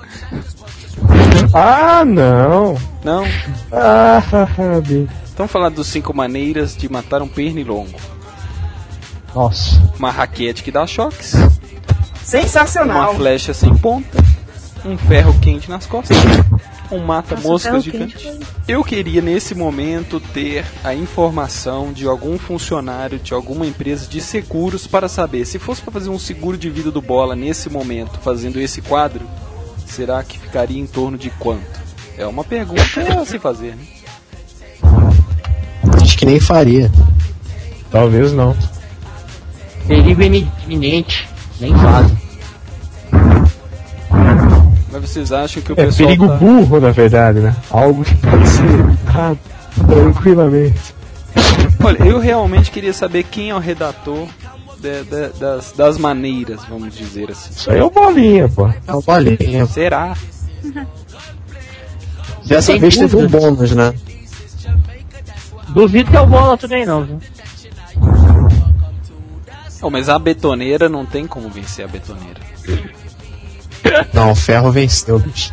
Ah, não. Não? Rabim. Vamos falar dos 5 maneiras de matar um pernilongo. Nossa. Uma raquete que dá choques. Sensacional. Uma flecha sem ponta. Um ferro quente nas costas. Um mata-moscas gigante. Eu queria nesse momento ter a informação de algum funcionário de alguma empresa de seguros para saber, se fosse para fazer um seguro de vida do Bola nesse momento, fazendo esse quadro, será que ficaria em torno de quanto? É uma pergunta a se fazer, né? Acho que nem faria. Talvez não. Perigo iminente. Nem fazem. Mas vocês acham que o pessoal perigo burro, na verdade, né? Algo que pode ser errado tranquilamente. Olha, eu realmente queria saber quem é o redator das maneiras, vamos dizer assim. Isso aí é o Bolinha, pô. É o Bolinha. Será? Dessa vez teve um bônus, né? Duvido que é o Bola também não, viu? Oh, mas a betoneira não tem como vencer a betoneira. Não, o ferro venceu, bicho.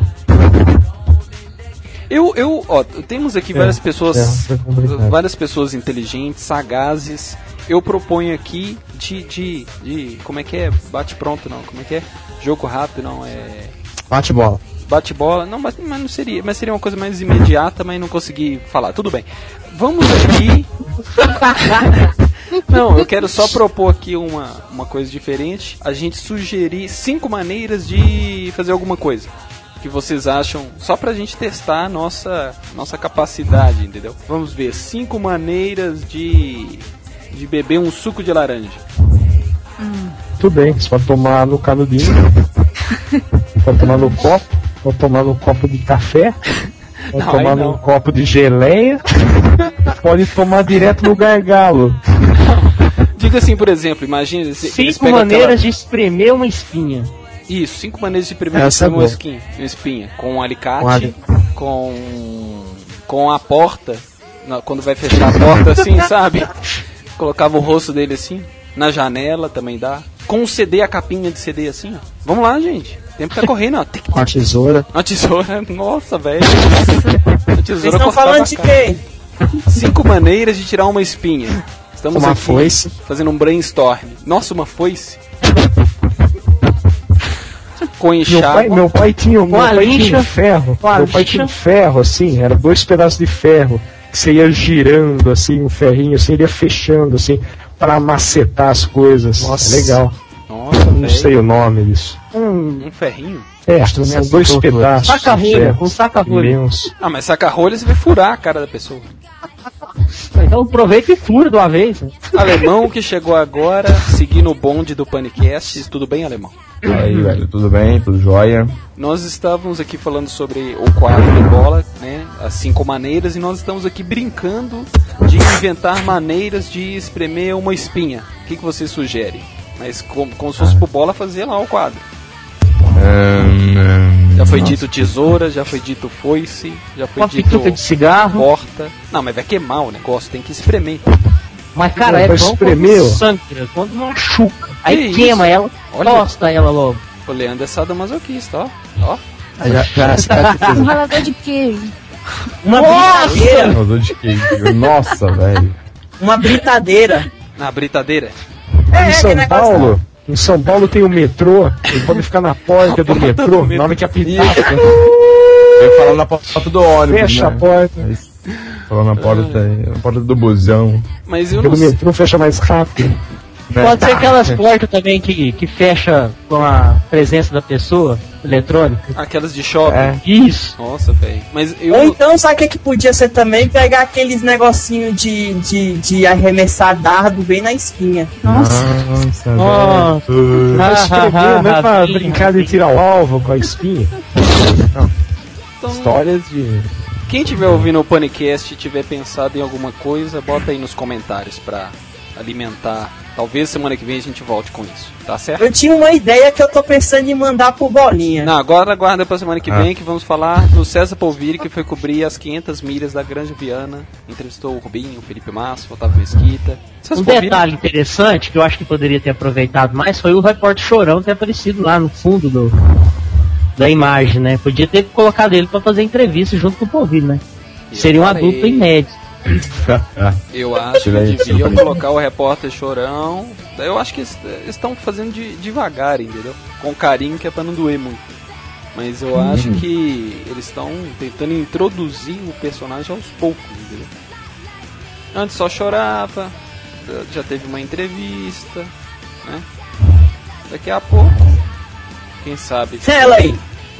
Temos aqui várias pessoas inteligentes, sagazes. Eu proponho aqui de como é que é? Bate pronto não, como é que é? Jogo rápido não, é... Bate bola. Bate bola, não, mas não seria, mas seria uma coisa mais imediata, mas não consegui falar, tudo bem. Vamos aqui... Não, eu quero só propor aqui uma coisa diferente. A gente sugerir 5 maneiras de fazer alguma coisa que vocês acham, só pra gente testar a nossa capacidade, entendeu? Vamos ver, 5 maneiras de beber um suco de laranja. Tudo bem, você pode tomar no canudinho, pode tomar no copo, pode tomar no copo de café, pode tomar num copo de geleia, pode tomar direto no gargalo. Diga assim, por exemplo, imagina... 5 maneiras de espremer uma espinha. Isso, 5 maneiras de espremer uma espinha. Com um alicate, com a porta, quando vai fechar a porta assim, sabe? Colocava o rosto dele assim. Na janela também dá. Com o CD, a capinha de CD assim, ó. Vamos lá, gente. O tempo tá correndo, ó. Com a tesoura. Uma tesoura, nossa, velho. Vocês estão falando de quê? 5 maneiras de tirar uma espinha. Estamos Uma aqui foice. fazendo um brainstorm. Nossa, uma foice. Com enxágue. Meu pai tinha um lixa. ferro. Com a Meu pai lixa. tinha um ferro, assim, era 2 pedaços de ferro. Que você ia girando, assim, um ferrinho, assim, ele ia fechando, assim, pra macetar as coisas. Nossa. É legal. Nossa, Não velho. sei o nome disso. Um ferrinho? É, são 2 pedaços. Saca-rolha, com saca-rolha. imenso. Ah, mas saca-rolha você vai furar a cara da pessoa. Então aproveita e fura de uma vez. Né? Alemão que chegou agora, seguindo o bonde do Panicast. Tudo bem, Alemão? Aí, velho, tudo bem? Tudo jóia? Nós estávamos aqui falando sobre o quadro de bola, né? As 5 maneiras, e nós estamos aqui brincando de inventar maneiras de espremer uma espinha. O que você sugere? Mas como se fosse pro bola fazer lá o quadro. Já foi dito tesoura, já foi dito foice, já foi Uma dito fituca de cigarro. porta. Não, mas vai queimar o negócio, tem que espremer. Mas, cara, Não, é pra bom espremer, quando ó. sangra, quando machuca. Aí Que queima isso? ela, Olha. tosta ela logo. O Leandro é sadomasoquista, ó. Ó. Um ralador de queijo. Uma britadeira. Rodou de queijo. Nossa, velho. Uma britadeira. Na britadeira. Em São Paulo tem o metrô, ele pode ficar na porta do metrô, na hora que apitar. Eu ia falar na porta do ônibus. Fecha né? a porta. Falou na porta do busão. Mas eu Porque não o sei. metrô fecha mais rápido. Pode ser aquelas portas também que fecha com a presença da pessoa, eletrônica. Aquelas de shopping. É. Isso. Nossa, velho. Mas eu. Ou então, sabe o que podia ser também? Pegar aqueles negocinhos de arremessar dardo bem na espinha. Nossa. Nossa. Vai escrever, não é pra Sim, brincar de tirar o alvo com a espinha. Então, Histórias de. quem tiver ouvindo o Panicast e tiver pensado em alguma coisa, bota aí nos comentários pra alimentar. Talvez semana que vem a gente volte com isso, tá certo? Eu tinha uma ideia que eu tô pensando em mandar pro Bolinha. Não, agora aguarda pra semana que vem que vamos falar do César Polviri, que foi cobrir as 500 milhas da Grande Viana. Entrevistou o Rubinho, o Felipe Massa, o Otávio Mesquita. César Um Polviri- detalhe interessante que eu acho que poderia ter aproveitado mais foi o repórter Chorão ter aparecido lá no fundo da imagem, né? Podia ter colocado ele pra fazer entrevista junto com o Polviri, né? Seria uma falei. dupla inédita. Eu acho que deviam colocar o repórter Chorão. Eu acho que eles estão fazendo devagar, entendeu? Com carinho, que é pra não doer muito. Mas eu acho que eles estão tentando introduzir o personagem aos poucos, entendeu? Antes só chorava, já teve uma entrevista, né? Daqui a pouco, quem sabe... Ela aí.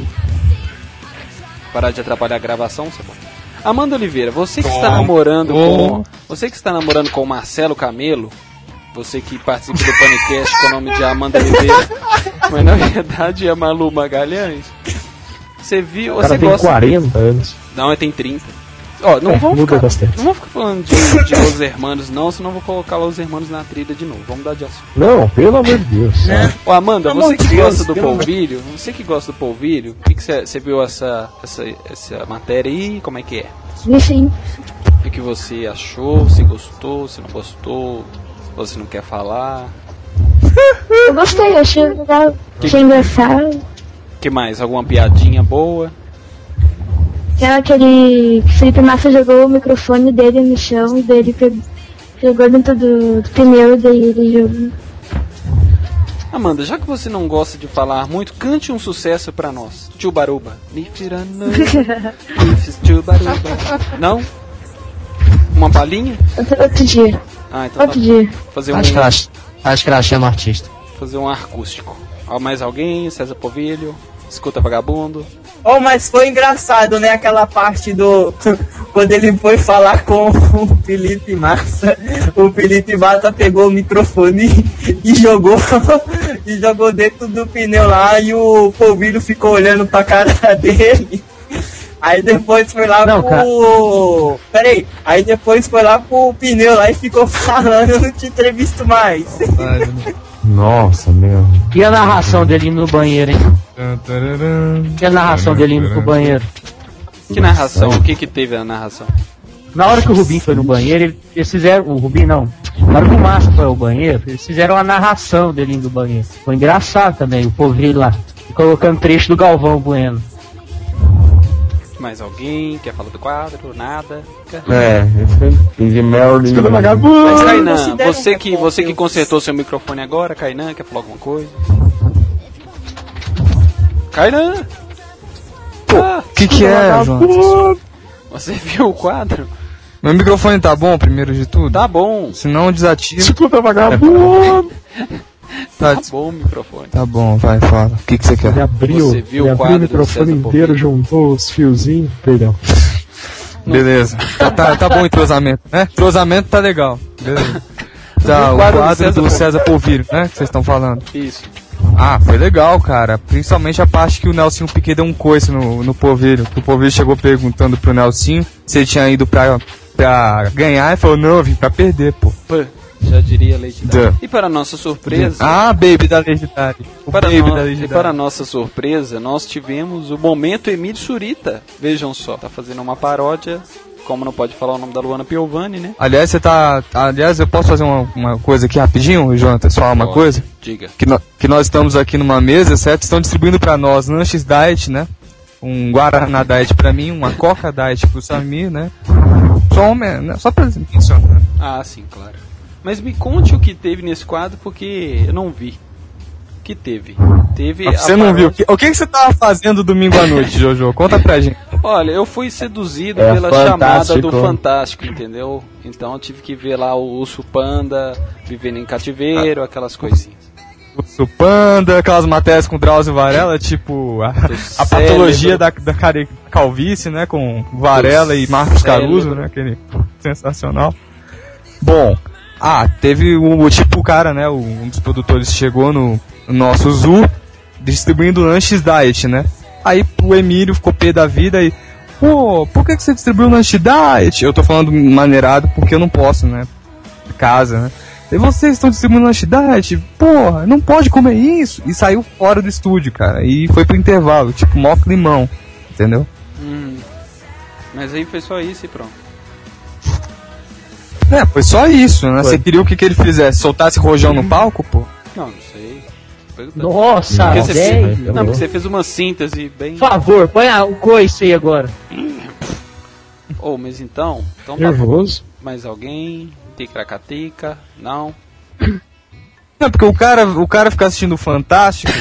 Parar de atrapalhar a gravação, seu bom. Amanda Oliveira, você que está namorando com... Você que está namorando com o Marcelo Camelo, você que participa do Panicast com o nome de Amanda Oliveira, mas na verdade é Malu Magalhães. Você viu, O cara você tem gosta... 40 anos. Não, ele tem 30. Ó, não vamos muda ficar, bastante. não vamos ficar falando de Los Hermanos não, senão eu vou colocar Los Hermanos na trilha de novo. Vamos mudar de assunto. Não, pelo amor de Deus. Ô Amanda, Pelo você amor que de gosta Deus, do pelo amor- polvilho, você que gosta do polvilho, o que você viu essa matéria aí? Como é que é? Sim. O que você achou? Se gostou, se não gostou? Você não quer falar? Eu gostei, achei legal, achei engraçado. O que mais? Alguma piadinha boa? Aquele Felipe Massa jogou o microfone dele no chão e daí ele pegou dentro do pneu, daí ele jogou. Amanda, já que você não gosta de falar muito, cante um sucesso pra nós. Tchubaruba. Tchubaruba. Não? Uma palhinha? Outro dia. Ah, então Outro tá. dia. Fazer Acho que ela chama artista. fazer um acústico. Mais alguém? César Povilho? Escuta Vagabundo? Oh, mas foi engraçado, né? Aquela parte do... Quando ele foi falar com o Felipe Massa, o Felipe Massa pegou o microfone e jogou dentro do pneu lá e o Polvilho ficou olhando pra cara dele. Aí depois foi lá pro... Peraí, aí depois foi lá pro pneu lá e ficou falando, eu não te entrevisto mais. Nossa, meu. E a narração dele indo no banheiro, hein? E a narração dele indo pro banheiro? Que narração? O que teve a narração? Na hora que o Rubinho foi no banheiro, eles fizeram... O Rubinho não. Na hora que o Márcio foi ao banheiro, eles fizeram a narração dele indo do banheiro. Foi engraçado também, o povo lá, colocando trecho do Galvão Bueno. Mais alguém quer falar do quadro? Nada? de merda. Mas Kainan, você que consertou seu microfone agora, Kainan, quer falar alguma coisa? Kainan! Pô, que é, João? Você viu o quadro? Meu microfone tá bom, primeiro de tudo? Tá bom. Se não, desativa. Escuta, vagabundo! Tá bom o microfone. Tá bom, vai, fala. O que você quer? Ele abriu, Você viu ele o abriu quadro o microfone do César inteiro, Porfírio? juntou os fiozinhos. Perdão. Beleza. Tá bom o entrosamento, né? Entrosamento tá legal. Beleza. Tá, o quadro do César Porfírio, né? Que vocês estão falando. Isso. Ah, foi legal, cara. Principalmente a parte que o Nelsinho Piquet deu um coice no Porfírio. O Porfírio chegou perguntando pro Nelsinho se ele tinha ido pra ganhar e falou, não, eu vim pra perder, pô. Já diria Lady Di. E para nossa surpresa... Ah, baby da Lady Di. E para nossa surpresa, nós tivemos o momento Emílio Surita. Vejam só, tá fazendo uma paródia, como não pode falar o nome da Luana Piovani, né? Aliás, eu posso fazer uma coisa aqui rapidinho, Jonathan? Só uma coisa? Diga. Que nós estamos aqui numa mesa, certo? Estão distribuindo pra nós lanches diet, né? Um Guaraná diet pra mim, uma Coca diet pro Samir, né? Só pra mencionar. Ah, sim, claro. Mas me conte o que teve nesse quadro, porque eu não vi. O que teve? Você não viu? O que você tava fazendo domingo à noite, Jojo? Conta pra gente. Olha, eu fui seduzido pela chamada do Fantástico, entendeu? Então eu tive que ver lá o Urso Panda vivendo em cativeiro, aquelas coisinhas. Urso Panda, aquelas matérias com Drauzio Varela, tipo a patologia da calvície, né? Com Varela e Marcos Caruso, né? Aquele sensacional. Bom... teve o cara, né, um dos produtores chegou no nosso zoo distribuindo lanches diet, né? Aí o Emílio ficou pé da vida e, pô, por que você distribuiu lanche diet? Eu tô falando maneirado porque eu não posso, né? Casa, né? E vocês estão distribuindo lanche diet? Porra, não pode comer isso! E saiu fora do estúdio, cara. E foi pro intervalo, tipo, mó climão, entendeu? Mas aí foi só isso e pronto. Foi só isso, né? Você queria o que ele fizesse? Soltasse rojão no palco, pô? Não sei. Nossa, porque você fez uma síntese bem... Por favor, põe o coice aí agora. Mas então tá nervoso. Mais alguém? Ticracatica? Não? Não, porque o cara fica assistindo o Fantástico,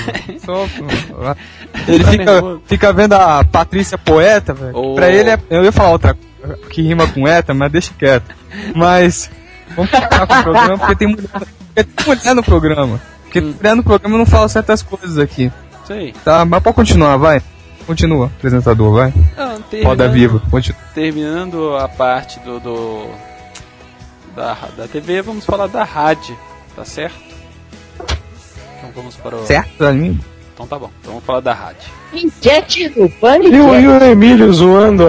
ele fica vendo a Patrícia Poeta, velho. Pra ele, eu ia falar outra coisa que rima com ETA, mas deixa quieto. Mas vamos ficar com o programa, porque tem mulher no programa. Porque mulher no programa não fala certas coisas aqui. Sei. Tá, mas pode continuar, vai. Continua, apresentador, vai. Roda viva, continua. Terminando a parte da TV, vamos falar da rádio, tá certo? Então vamos para o... Certo, amigo? Então tá bom, então vamos falar da rádio. Enquete do Pânico. E o Emílio zoando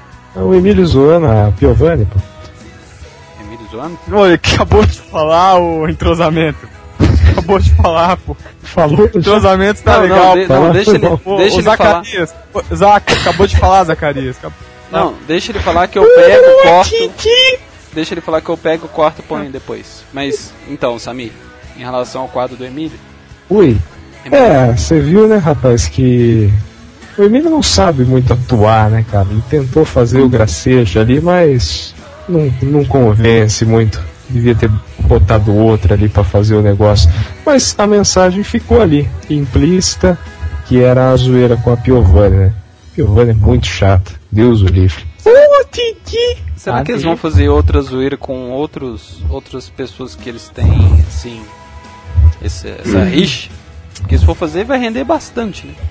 a Piovani, pô. Emílio zoando? Olha, acabou de falar o entrosamento. Acabou de falar, pô. Falou? O entrosamento tá legal. Deixa ele falar. Zac, acabou de falar, Zacarias. Não, deixa ele falar que eu pego, corto. Deixa ele falar que eu pego, corto e ponho depois. Mas, então, Samir, em relação ao quadro do Emílio... Ui. Você viu, né, rapaz, que... O Emílio não sabe muito atuar, né, cara? Ele tentou fazer o gracejo ali, mas não convence muito. Devia ter botado outra ali pra fazer o negócio. Mas a mensagem ficou ali, implícita, que era a zoeira com a Piovani, né? Piovani é muito chata, Deus o livre. Será que eles vão fazer outra zoeira com outras pessoas que eles têm, assim, essa rixa? Porque se for fazer, vai render bastante, né?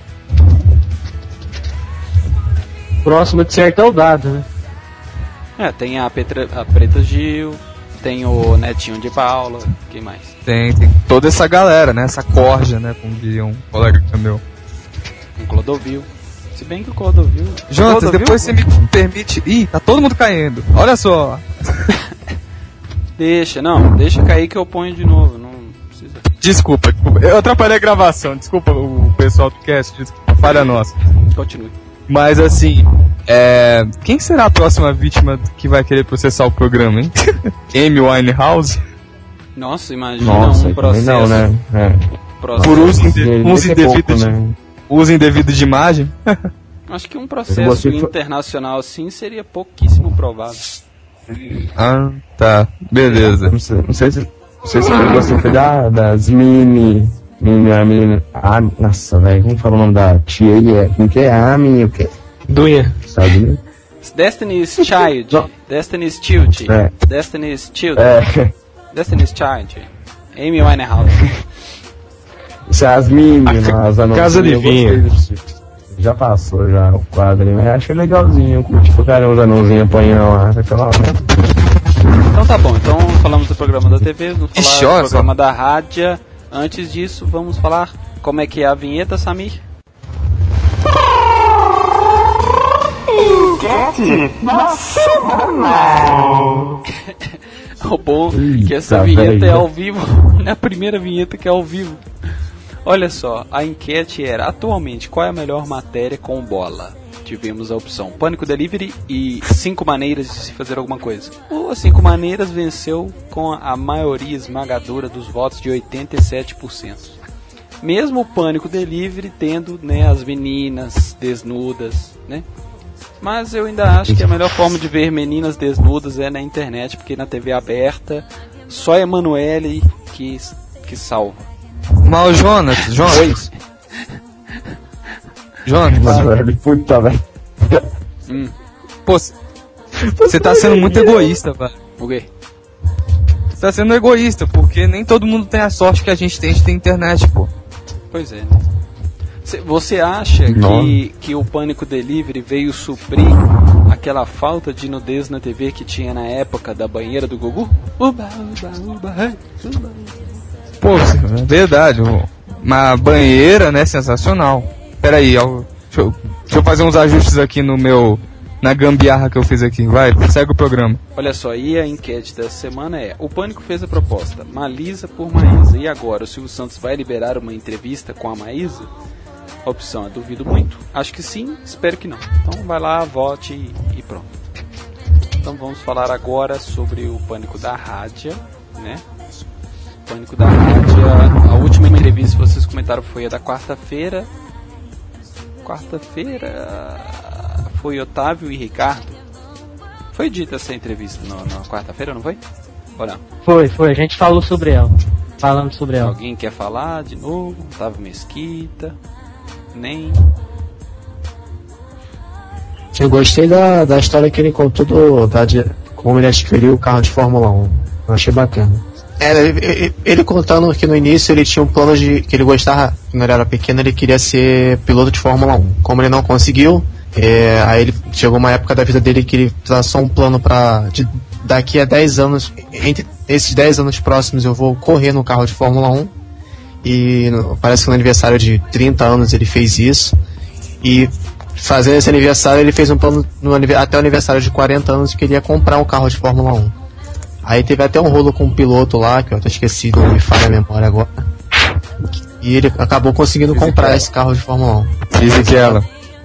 Próximo de certo é o dado, né? Tem a Preta Gil, tem o Netinho de Paula, quem mais? Tem toda essa galera, né? Essa corja, né? Como diria um colega meu. Um Clodovil. Se bem que o Clodovil... Jonas, depois você me permite... Ih, tá todo mundo caindo. Olha só. Deixa cair que eu ponho de novo. Não precisa. Desculpa. Eu atrapalhei a gravação. Desculpa o pessoal do cast. Desculpa, falha nossa. Continue. Mas assim, quem será a próxima vítima que vai querer processar o programa, hein? Amy Winehouse? Nossa, imagina um processo. Não, né? Por uso indevido de imagem. Acho que um processo internacional assim seria pouquíssimo provável. Ah, tá. Beleza. Não sei se você foi das mini. Nossa, velho, como fala o nome da tia aí? Como que é? O quê? Dunha. Sabe, né? Destiny's Child. Destiny's Child. Destiny's Child. Destiny's Child. Amy Winehouse. Isso é as meninas, as Casa de Vinho. Já passou já o quadro, mas achei legalzinho. Curti pra caramba os anãozinhos apanhando lá. Então tá bom, então falamos do programa da TV, vamos falar do programa da rádio. Antes disso, vamos falar como é que é a vinheta, Samir? O bom é que essa vinheta é ao vivo, é a primeira vinheta que é ao vivo. Olha só, a enquete era, atualmente, qual é a melhor matéria com bola? Tivemos a opção Pânico Delivery e 5 maneiras de se fazer alguma coisa. O 5 maneiras venceu com a maioria esmagadora dos votos de 87%. Mesmo o Pânico Delivery tendo, né, as meninas desnudas, né? Mas eu ainda acho que a melhor forma de ver meninas desnudas é na internet, porque na TV aberta só Emanuele que salva. Mas Jonas. Puta, velho. Pô, você tá sendo muito egoísta, velho. Por quê? Você tá sendo egoísta, porque nem todo mundo tem a sorte que a gente tem de ter internet, pô. Pois é, né? Você acha que o Pânico Delivery veio suprir aquela falta de nudez na TV que tinha na época da banheira do Gugu? Uba, uba. Pô, verdade, uma banheira, né, sensacional. Pera aí, deixa eu fazer uns ajustes aqui na gambiarra que eu fiz aqui. Vai, segue o programa. Olha só, e a enquete dessa semana é: o Pânico fez a proposta Malisa por Maísa, e agora o Silvio Santos vai liberar uma entrevista com a Maísa? A opção é duvido muito. Acho que sim, espero que não. Então vai lá, vote e pronto. Então vamos falar agora sobre o Pânico da Rádio, né? Pânico da Rádio, a última entrevista que vocês comentaram foi a da quarta-feira. Foi Otávio e Ricardo. Foi dita essa entrevista na quarta-feira, não foi? Ou não? Foi, a gente falou sobre ela. Falando sobre ela. Alguém quer falar de novo? Otávio Mesquita? Nem. Eu gostei da história que ele contou como ele adquiriu o carro de Fórmula 1. Eu achei bacana. Ele contando que no início ele tinha um plano que ele gostava, quando ele era pequeno, ele queria ser piloto de Fórmula 1. Como ele não conseguiu, aí ele chegou uma época da vida dele que ele traçou um plano daqui a 10 anos, entre esses 10 anos próximos eu vou correr no carro de Fórmula 1. E parece que no aniversário de 30 anos ele fez isso. E fazendo esse aniversário ele fez um plano até o aniversário de 40 anos que ele ia comprar um carro de Fórmula 1. Aí teve até um rolo com um piloto lá, que eu até esqueci, não me falha a memória agora. E ele acabou conseguindo comprar esse carro de Fórmula 1. Fisichella.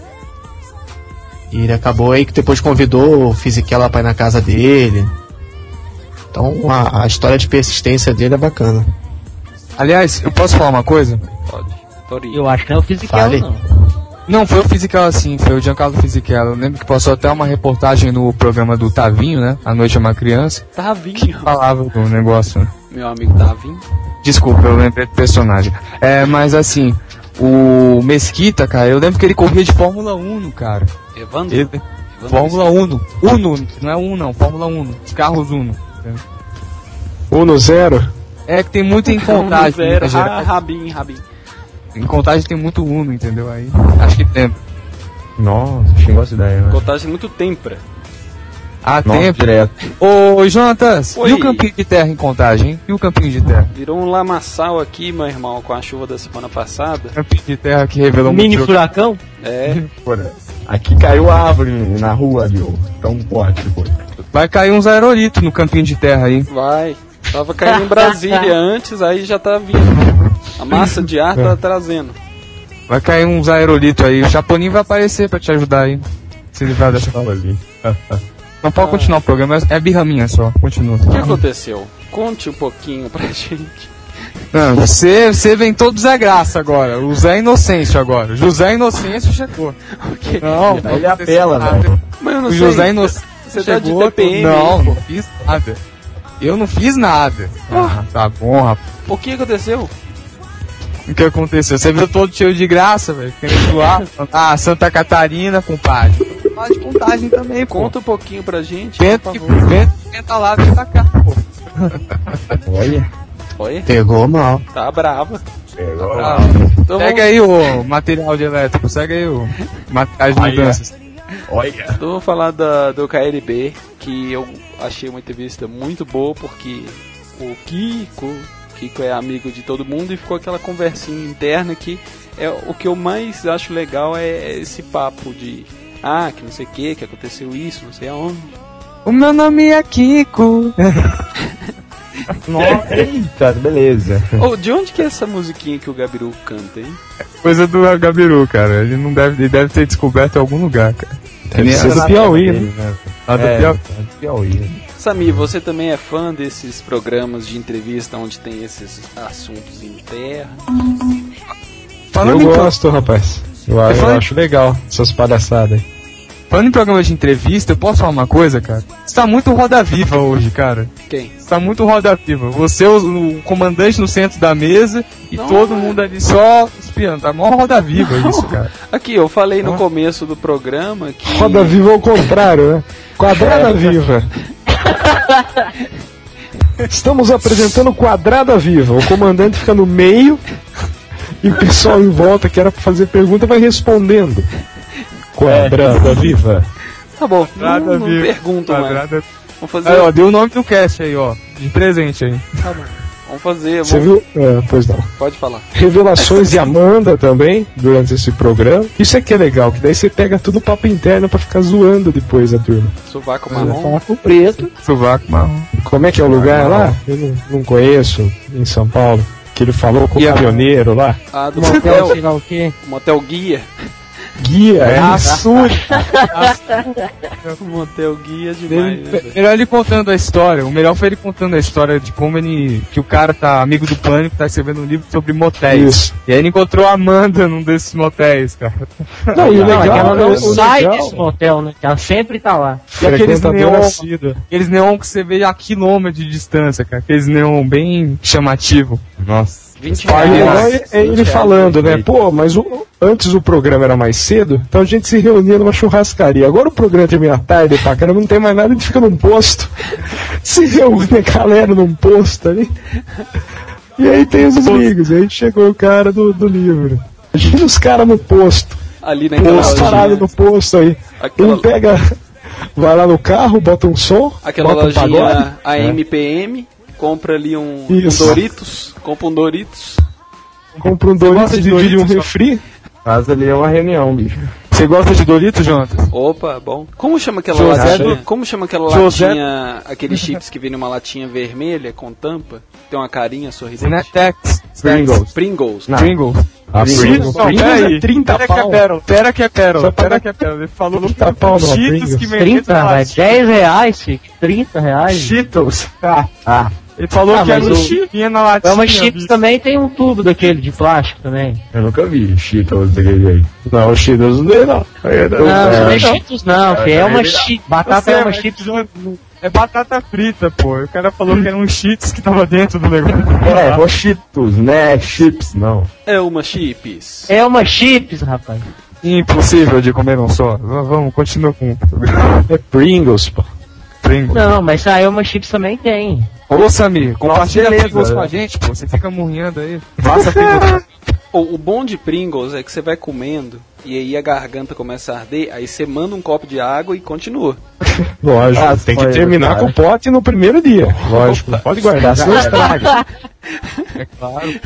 E ele acabou aí que depois convidou o Fisichella pra ir na casa dele. Então a história de persistência dele é bacana. Aliás, eu posso falar uma coisa? Pode. Eu acho que não é o Fisichella, não. Não, foi o Fisichella sim, foi o Giancarlo Fisichella. Eu lembro que passou até uma reportagem no programa do Tavinho, né? A Noite é uma Criança. Tavinho. Que falava do negócio. Meu amigo Tavinho. Desculpa, eu lembrei do personagem. Mas assim, o Mesquita, cara, eu lembro que ele corria de Fórmula 1, cara. Evandro Fórmula 1. Uno, não é 1 não, Fórmula 1. Os carros Uno. Uno Zero? É que tem muito em Contagem. Rabin. Em Contagem tem muito Uno, entendeu? Aí, acho que tem. Nossa, chegou essa ideia, né? Contagem muito tempra. Tempo. Direto. Ô, Jonatas, e o campinho de terra em Contagem, hein? E o campinho de terra? Virou um lamaçal aqui, meu irmão, com a chuva da semana passada. Campinho de terra que revelou mini furacão? Aqui caiu árvore na rua, Diogo. Tão forte foi. Vai cair uns aerolitos no campinho de terra aí. Vai. Tava caindo em Brasília antes, aí já tá vindo. A massa de ar tá trazendo. Vai cair uns aerolitos aí. O Chapolin vai aparecer pra te ajudar aí. Se livrar dessa fala ali. Não pode continuar o programa, é birra minha só. Continua. O que aconteceu? Conte um pouquinho pra gente. Não, você vem todo Zé Graça agora. O Zé Inocêncio agora. José Inocêncio chegou. Okay. Não, ele apela, velho. Mas eu não o sei. José Inocêncio Você tá de chegou. TPM? Não fiz nada. Eu não fiz nada. Tá bom, rapaz. O que aconteceu? O que aconteceu? Você viu todo cheio de graça, velho. Querendo zoar. Ah, Santa Catarina, compadre. Fala de contagem também, pô. Conta um pouquinho pra gente. Venta lá, venta cá, pô. Olha. Oi? Pegou mal. Tá brava. Pegou mal. Então segue aí o material de elétrico. Segue aí o materiais de mudanças. Olha. Então vou falar do KLB, que eu achei uma entrevista muito boa, porque o Kiko é amigo de todo mundo e ficou aquela conversinha interna que é o que eu mais acho legal é esse papo de que não sei o que aconteceu isso, não sei aonde. O meu nome é Kiko. Nossa, eita, beleza. De onde que é essa musiquinha que o Gabiru canta, hein? Coisa do Gabiru, cara. Ele deve ter descoberto em algum lugar, cara. Deve ser do Piauí, né? Do Piauí. Samir, você também é fã desses programas de entrevista onde tem esses assuntos internos? Eu gosto, rapaz. Eu acho legal essas palhaçadas aí. Falando em programa de entrevista, eu posso falar uma coisa, cara? Você tá muito Roda Viva hoje, cara. Quem? Você tá muito Roda Viva. Você é o comandante no centro da mesa e todo mundo ali só espiando. Tá mó Roda Viva isso, cara. Aqui, eu falei no começo do programa que... Roda Viva ao contrário, né? Quadrada Viva. Estamos apresentando Quadrada Viva. O comandante fica no meio e o pessoal em volta que era pra fazer pergunta vai respondendo. Quadrada Viva. Tá bom, não pergunto mais. Vamos fazer... Aí, ó, deu o nome do cast aí, ó. De presente aí. Tá bom. Vamos fazer. Você viu? Pois não. Pode falar. Revelações de Amanda também, durante esse programa. Isso é que é legal, que daí você pega tudo o papo interno pra ficar zoando depois a turma. Sovaco marrom. Sovaco preto. Sovaco marrom. Como é que é o lugar lá? Eu não conheço, em São Paulo. Que ele falou com o caminhoneiro lá. Do motel, sei lá o quê? Motel Guia. Guia, é Açúcar. Motel Guia demais. Melhor ele contando a história. O melhor foi ele contando a história de como que o cara tá amigo do Pânico, tá escrevendo um livro sobre motéis. Isso. E aí ele encontrou a Amanda num desses motéis, cara. Não, e o legal ela não sai legal, desse motel, né? Ela sempre tá lá. E aqueles neon que você vê a quilômetros de distância, cara. Aqueles neon bem chamativo. Nossa. 20 reais. Ele falando, né? Pô, mas antes o programa era mais cedo, então a gente se reunia numa churrascaria. Agora o programa termina tarde, pra caramba, não tem mais nada, a gente fica num posto. Se reúne a galera num posto ali. E aí tem os amigos. E aí chegou o cara do livro. Imagina os caras no posto. Ali naquela parado no posto aí. Um pega, vai lá no carro, bota um som. Aquela bota lojinha AMPM. Compra ali um Doritos. Compra um Doritos. Compra um Doritos e divide um refri. Casa ali é uma reunião, bicho. Você gosta de Doritos, Jonathan? Opa, bom. Como chama aquela latinha? Como chama aquela latinha, aqueles chips que vem numa latinha vermelha com tampa? Tem uma carinha sorridente. Snatex. Pringles. Pringles. Pringles é 30 pau. Pera que é pérola. Ele falou 30 pau no Cheetos que vem 30, vai, 10 reais, Chico. 30 reais. Cheetos. Ele falou que era um chipinha na latinha. Mas Cheetos também tem um tubo daquele de plástico também. Eu nunca vi Cheetos daquele jeito. Não, Cheetos não dei não. Não é Cheetos não, é uma Cheetos. Batata é uma Cheetos. É batata frita, pô. O cara falou que era um Cheetos que tava dentro do negócio. É Cheetos, né? Chips, não. É uma chips. É uma chips, rapaz. Impossível de comer um só. Vamos, continua com o É Pringles, pô. Pringles. Não, mas a Elma Chips também tem. Ô Samir, compartilha Pringles com a gente, pô. Você fica murrinhando aí. Faça Pringles. O bom de Pringles é que você vai comendo e aí a garganta começa a arder, aí você manda um copo de água e continua. Lógico, tem que terminar com o pote no primeiro dia. Lógico, não pode guardar, senão estraga. É claro.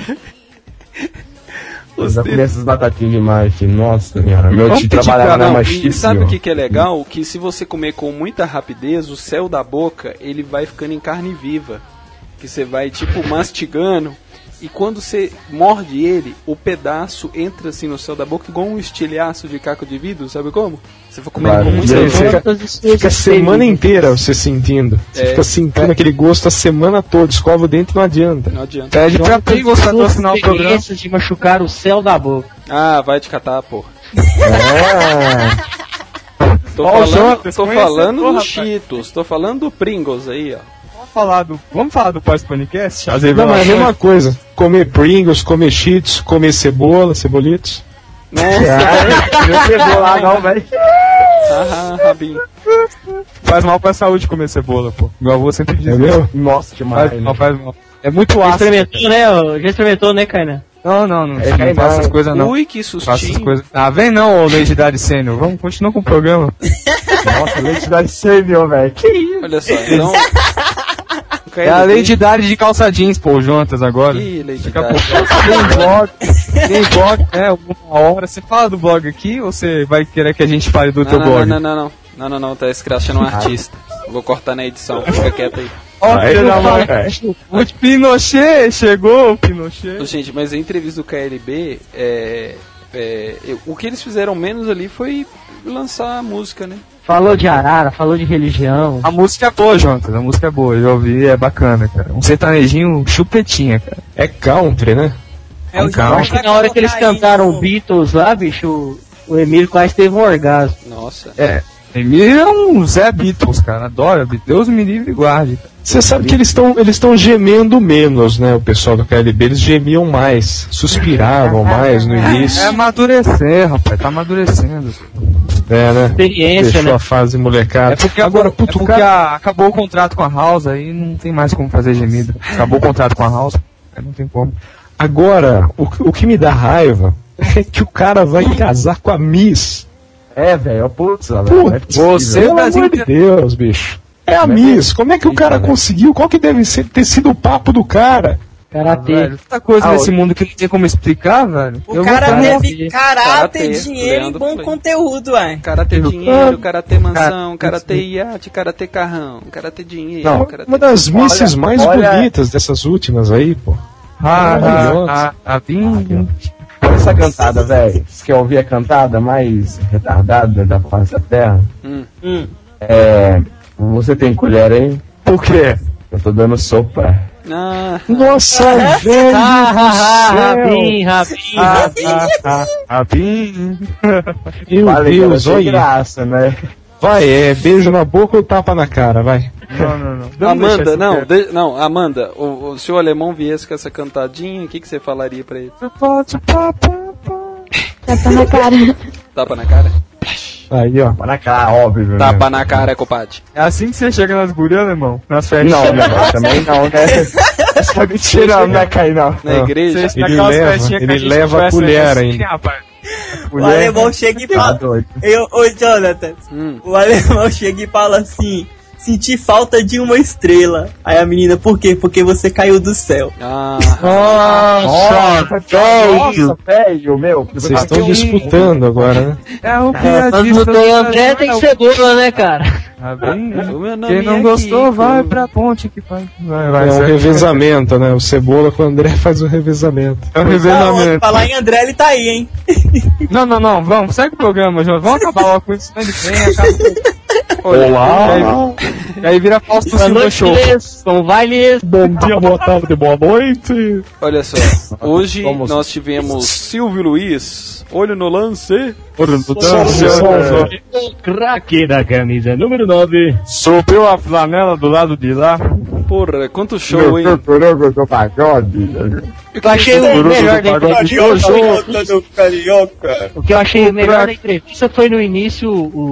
Eu já comi essas batatinhas demais, filho. Nossa senhora. Meu tio trabalhava na Machista. E sabe o que é legal? Que se você comer com muita rapidez, o céu da boca, ele vai ficando em carne viva. Que você vai, tipo, mastigando e quando você morde ele, o pedaço entra assim no céu da boca igual um estilhaço de caco de vidro, sabe como? Você for comendo com muita fica a semana inteira você sentindo. Você fica sentindo aquele gosto a semana toda. Escova o dente e não adianta. Não adianta. Pede pra Pringles patrocinar o programa. De machucar o céu da boca. Ah, vai te catar, porra. Tô falando do Cheetos, tô falando do Pringles aí, ó. Vamos falar do pós-panicast? Não, mas é a mesma coisa. Comer Pringles, comer Cheetos, comer cebola, cebolitos. Não pegou lá não, velho. Rabinho. Faz mal pra saúde comer cebola, pô. Meu avô sempre diz. Entendeu? Nossa, demais. Faz mal. É muito ácido. Já experimentou, né, Kainan? Não faça essas coisas não. Ui, que sustinho. Coisas. Ah, vem não, ô Legendary Sênior. Vamos continuar com o programa. Nossa, Legendary Sênior, velho. Que isso? Olha só, então... É a Legendary de calça jeans, pô, juntas agora. Ih, Legendary. Tem blog, uma hora. Você fala do blog aqui ou você vai querer que a gente fale do teu blog? Não, tá escrachando um artista. Vou cortar na edição, fica quieto aí. O Pinochet chegou, o Pinochet. Gente, mas a entrevista do KLB, o que eles fizeram menos ali foi lançar a música, né? Falou de arara, falou de religião. A música é boa, Jonathan, a música é boa, eu ouvi, é bacana, cara. Um sertanejinho chupetinha, cara. É country, né? Acho que na hora que eles cantaram Beatles lá, bicho, o Emílio quase teve um orgasmo. Nossa. Emílio é um Zé Beatles, cara, adora Beatles. Deus me livre e guarde, cara. Você sabe que eles estão gemendo menos, né? O pessoal do KLB, eles gemiam mais, suspiravam mais no início. É amadurecer, rapaz, tá amadurecendo. Né? Experiência, deixou né? a fase molecada. É porque agora acabou o contrato com a House, aí não tem mais como fazer gemido. Acabou o contrato com a House, aí não tem como. Agora, o que me dá raiva é que o cara vai casar com a Miss. Velho, putz, você, pelo amor de Deus, bicho. É a Miss, como é que o cara conseguiu? Qual que deve ter sido o papo do cara? Karatê. Tanta coisa nesse mundo que não tem como explicar, velho. O cara teve karatê, dinheiro e bom conteúdo, ué. Karatê dinheiro, karatê mansão, karatê iate, karatê carrão, karatê dinheiro. Não, uma das misses mais bonitas dessas últimas aí, pô. Olha essa cantada, velho. Você quer ouvir a cantada mais retardada da face da Terra? Você tem colher aí? Por quê? Eu tô dando sopa. Nossa, velho! Rabin. Meu Deus, olha. Graça, né? Vai, beijo na boca ou tapa na cara, vai. Não. Amanda, se o alemão viesse com essa cantadinha, o que você falaria pra ele? Tapa na cara. Tapa na cara? Aí, ó. Tapa na cara, óbvio. Tapa na cara, compadre. É assim que você chega nas gurias, alemão? Nas festas? Não, também não, né? Só mentira, não vai cair, não. Na igreja? Ele leva a colher ainda. O alemão chega e fala... Ô, Jonathan, o alemão chega e fala assim... Senti falta de uma estrela. Aí a menina, por quê? Porque você caiu do céu. Nossa, velho, meu. Vocês estão disputando agora, né? É o piadista. André tem cebola, né, cara? Quem não gostou, vai pra ponte que faz. É um revezamento, né? O Cebola com o André faz o revezamento. É um revezamento. Falar em André, ele tá aí, hein? Não, vamos, segue o programa, João. Vamos acabar logo com isso, ele vem, acaba. Olá! E aí vira Fausto Silva Show. Bom dia, boa tarde, boa noite. Olha só, hoje nós tivemos Silvio Luiz, olho no lance. Olho no lance. Craque da camisa número 9. Subiu a flanela do lado de lá. Porra, quanto show, hein? Eu achei o melhor da entrevista. O que eu achei melhor da entrevista foi no início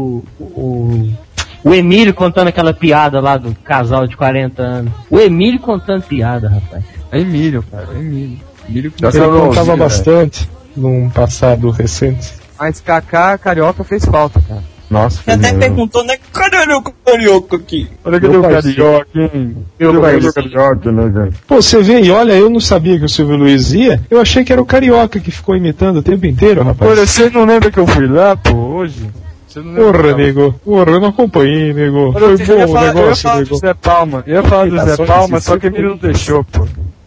o Emílio contando aquela piada lá do casal de 40 anos. O Emílio contando piada, rapaz. É Emílio, cara, é Emílio. Ele contava bastante num passado recente. Mas Kaká Carioca fez falta, cara. Nossa, você até perguntou, né? Cadê o carioca aqui? Olha cadê o carioca, hein? Carioca, né, cara? Pô, você vê e olha, eu não sabia que o Silvio Luiz ia. Eu achei que era o carioca que ficou imitando o tempo inteiro, rapaz. Olha, você não lembra que eu fui lá, pô, hoje? Porra, nego. Porra, eu não acompanhei, nego. Foi bom o negócio, nego. Eu ia falar do Zé Palma, só que ele não deixou, pô.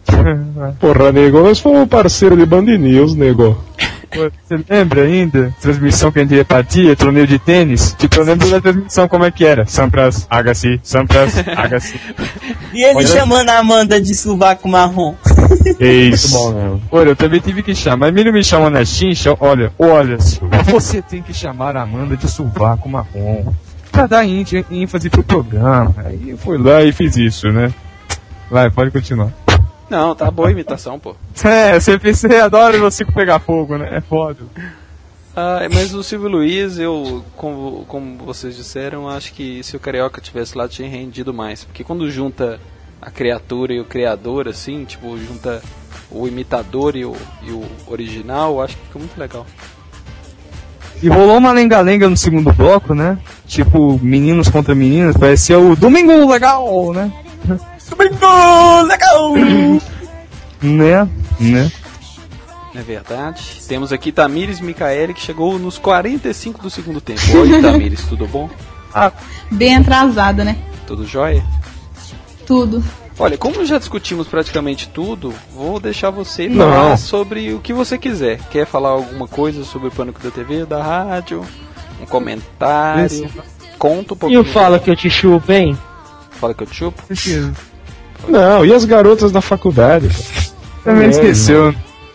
Porra, nego, nós fomos parceiro de Band News, nego. Você lembra ainda? Transmissão que a gente repartia, torneio de tênis? Tipo, eu lembro da transmissão como é que era. Sampras, Agassi, Sampras, Agassi. E ele chamando a Amanda de sovaco marrom. Isso. Muito bom, né? Olha, eu também tive que chamar. Mas ele me chamou na chincha, olha, você tem que chamar a Amanda de sovaco marrom. Pra dar ênfase pro programa. Aí eu fui lá e fiz isso, né? Vai, pode continuar. Não, tá boa a imitação, pô. Você adora você pegar fogo, né? É foda. Mas o Silvio Luiz, como vocês disseram, acho que se o Carioca tivesse lá tinha rendido mais. Porque quando junta a criatura e o criador, assim, tipo, junta o imitador e o original, acho que fica muito legal. E rolou uma lenga-lenga no segundo bloco, né? Tipo, meninos contra meninas, parecia o Domingo Legal, né? Domingo Legal! Né? É verdade. Temos aqui Tamires Micaeli, que chegou nos 45 do segundo tempo. Oi, Tamires, tudo bom? Bem atrasada, né? Tudo jóia? Tudo. Olha, como já discutimos praticamente tudo, vou deixar você falar sobre o que você quiser. Quer falar alguma coisa sobre o Pânico da TV, da rádio? Um comentário? Conta um pouquinho. E o Fala Que Eu Te Chupo, hein? Fala Que Eu Te Chupo? Não, e as garotas da faculdade? Também esqueceu.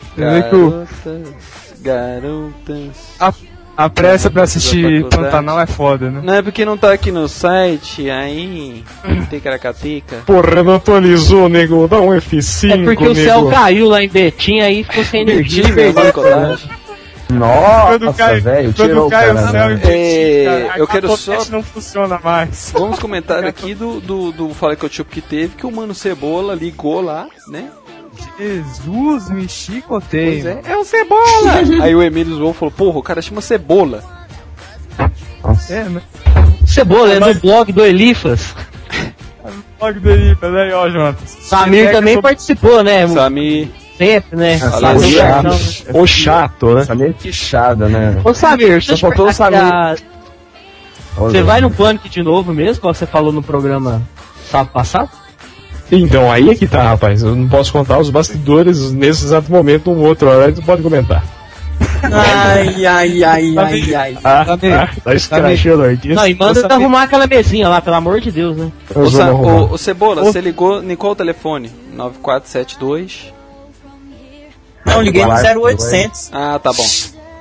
Garotas. A pressa pra assistir Pantanal é foda, né? Não é porque não tá aqui no site, aí. Ticaracatica. Porra, não atualizou, nego. Dá um F5. É porque o céu caiu lá em Betim, aí ficou sem energia. Nossa, velho, tirou o cara, eu quero só... não funciona mais. Vamos comentar aqui do Fala Que Eu Chupo que teve, que o Mano Cebola ligou lá, né? Jesus, me chicotei. Pois é o Cebola! Aí o Emílio Zou falou, porra, o cara chama Cebola. É, né? Cebola, é do blog do Elifas. Blog do Elifas, aí ó, Jonas. Samir também participou, né? Samir. Sempre, né? O chato, né? Samir queixada, né? Ô Samir, só faltou o Samir. Você vai no Pânico de novo mesmo, como você falou no programa sábado passado? Então, aí é que tá, rapaz. Eu não posso contar os bastidores nesse exato momento, um outro horário, tu pode comentar. Ai. Tá escrachando aqui. Não, e manda arrumar aquela mesinha lá, pelo amor de Deus, né? O Cebola, você ligou em qual telefone? 9472? Não, liguei no 0800. Ah, tá bom.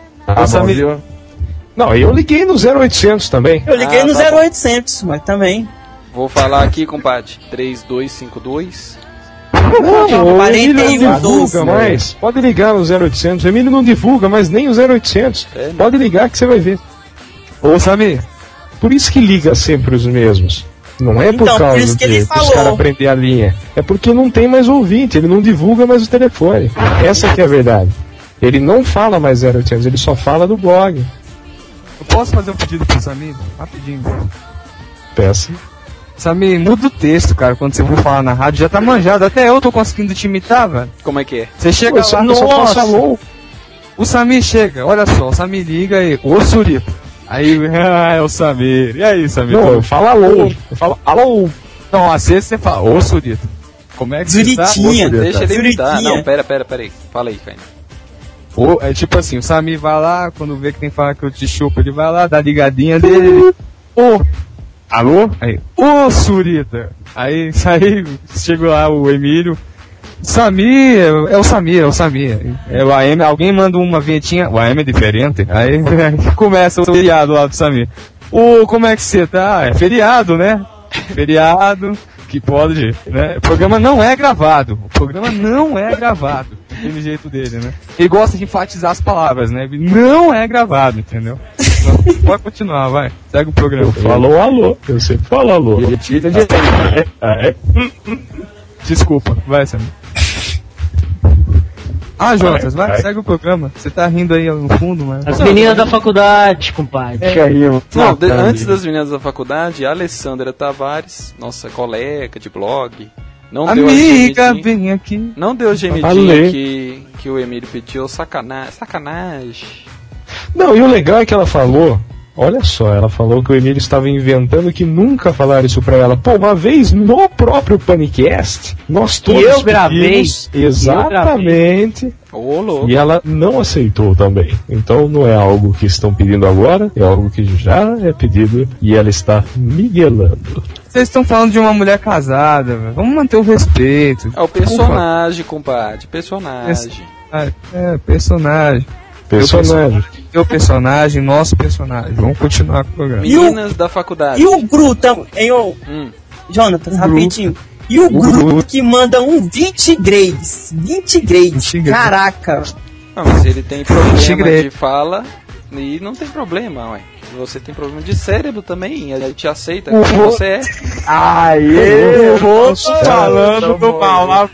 Não, eu liguei no 0800 também. Eu liguei no 0800, mas também. Vou falar aqui, compadre. 3252. Não, o Emílio não divulga mais. Pode ligar no 0800. O Emílio não divulga mais nem o 0800. Pode ligar que você vai ver. Ô, Samir. Por isso que liga sempre os mesmos. Não é por causa de os caras prender a linha. É porque não tem mais ouvinte. Ele não divulga mais o telefone. Essa que é a verdade. Ele não fala mais 0800. Ele só fala do blog. Eu posso fazer um pedido pro Samir? Rapidinho. Peça. Samir, muda o texto, cara, quando você for falar na rádio, já tá manjado, até eu tô conseguindo te imitar, velho. Como é que é? Você chega lá, nossa, o Samir chega, olha só, o Samir liga aí, ô Surito. Aí, é o Samir, e aí, Samir? Não, eu falo alô, eu falo alô. Não, às vezes você fala, ô Surito. Como é que Zuritinha, você tá? Deixa ele imitar, não, pera aí, fala aí, cara. É tipo assim, o Samir vai lá, quando vê que tem que falar que eu te chupo, ele vai lá, dá a ligadinha dele, alô? Aí, ô Surita! Aí chegou lá o Emílio. Samir, é o Samir. É o AM, alguém manda uma vinhetinha, o AM é diferente. Aí começa o feriado lá do Samir. Como é que você tá? É feriado, né? Feriado, que pode, né? O programa não é gravado. Aquele jeito dele, né? Ele gosta de enfatizar as palavras, né? Não é gravado, entendeu? Então, pode continuar, vai. Segue o programa. Falou alô. Eu sempre falo alô. Desculpa, vai, Samir. Jonas, vai, segue o programa. Você tá rindo aí no fundo, mas... As meninas da faculdade, compadre. Antes das meninas da faculdade, a Alessandra Tavares, nossa colega de blog... Amiga, vem aqui. Não deu o gemidinho que o Emílio pediu. Sacanagem. Não, e o legal é que ela falou, Olha só, ela falou que o Emílio estava inventando que nunca falaram isso pra ela. Pô, uma vez no próprio Panicast, nós todos eu gravei. pedimos, exatamente. Ô, louco. E ela não aceitou também. Então não é algo que estão pedindo agora, é algo que já é pedido e ela está miguelando. Vocês estão falando de uma mulher casada, velho. Vamos manter o respeito. É o personagem, compadre. Personagem. Personagem. Personagem. Meu personagem, nosso personagem. Vamos continuar com o programa. Meninas da faculdade. E o Gru também, hein, Jonathan, rapidinho. E o Gru que manda um 20 grades. 20 grades. Caraca. Não, mas ele tem problema de fala e não tem problema, ué. Você tem problema de cérebro também, a gente aceita como você é. Aê! Falando do mal,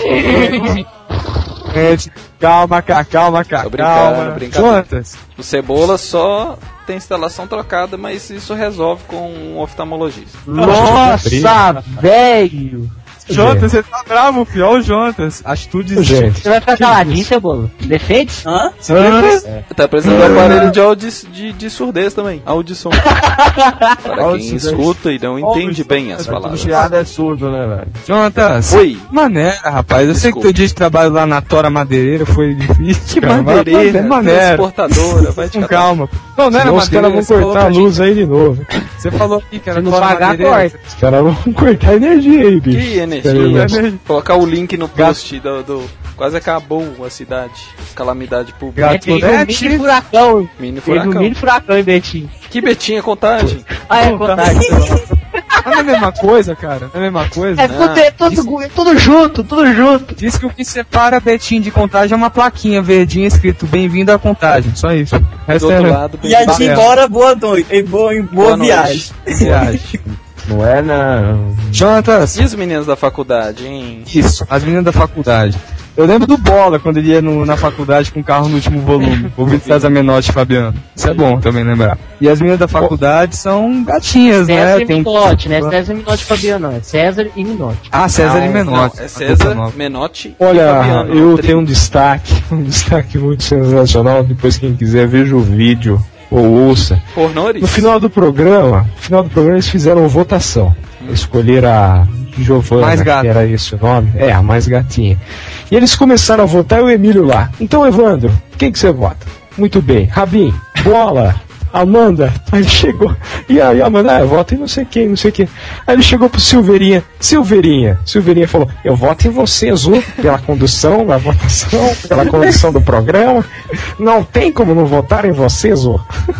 calma. Tô brincando. O Cebola só tem instalação trocada, mas isso resolve com um oftalmologista. Nossa, velho! Jonas, você tá bravo, filho. Olha o Jonas. Atitudes. Gente. Você vai ficar caladinho, Cebola? Defeitos? Hã? Tá precisando do aparelho de surdez também. Audição. Para quem escuta e não entende bem as palavras. O chiado é surdo, né, velho? Jonas. Oi. Maneira, rapaz. Eu sei que teu dia de trabalho lá na Tora Madeireira foi difícil. Que madeireira? Transportadora. Vai com calma. Não era Senão os caras vão cortar a luz aí de novo. Você falou aqui que era Se não pagar, corta. Os caras vão cortar a energia aí, bicho. Que energia? Colocar o link no post do quase acabou a cidade. Calamidade pública. Mini furacão. Mini furacão. Mini furacão em Betim. Que Betim é Contagem? É Contagem. Não é a mesma coisa, cara. Não é a mesma coisa. Tudo junto. Diz que o que separa Betim de Contagem é uma plaquinha verdinha escrito Bem-vindo à Contagem. Só isso. Do outro lado, e a de embora, boa noite. Boa viagem. Não é, não. Jonatas. E os meninos da faculdade, hein? Isso, as meninas da faculdade. Eu lembro do Bola, quando ele ia na faculdade com o carro no último volume. Ouvindo César Menotti e Fabiano. Isso é bom também lembrar. E as meninas da faculdade são gatinhas, César né? E Menotti, né? César Menotti e Fabiano, não. É César e Menotti. Ah, César e Menotti. Não, é César, Menotti Olha, e Fabiano. eu tenho um destaque muito sensacional. Depois, quem quiser, veja o vídeo ou ouça. Pornores? No final do programa eles fizeram votação. Escolheram a Giovana, que era esse o nome. É, a mais gatinha. E eles começaram a votar e o Emílio lá. Então, Evandro, quem que você vota? Muito bem. Rabin, Bola, Amanda. Aí ele chegou. E aí a Amanda, vota em não sei quem. Aí ele chegou pro Silveirinha. Silveirinha falou, eu voto em você, Zu, pela condução da votação, pela condução do programa. Não tem como não votar em você, Zu.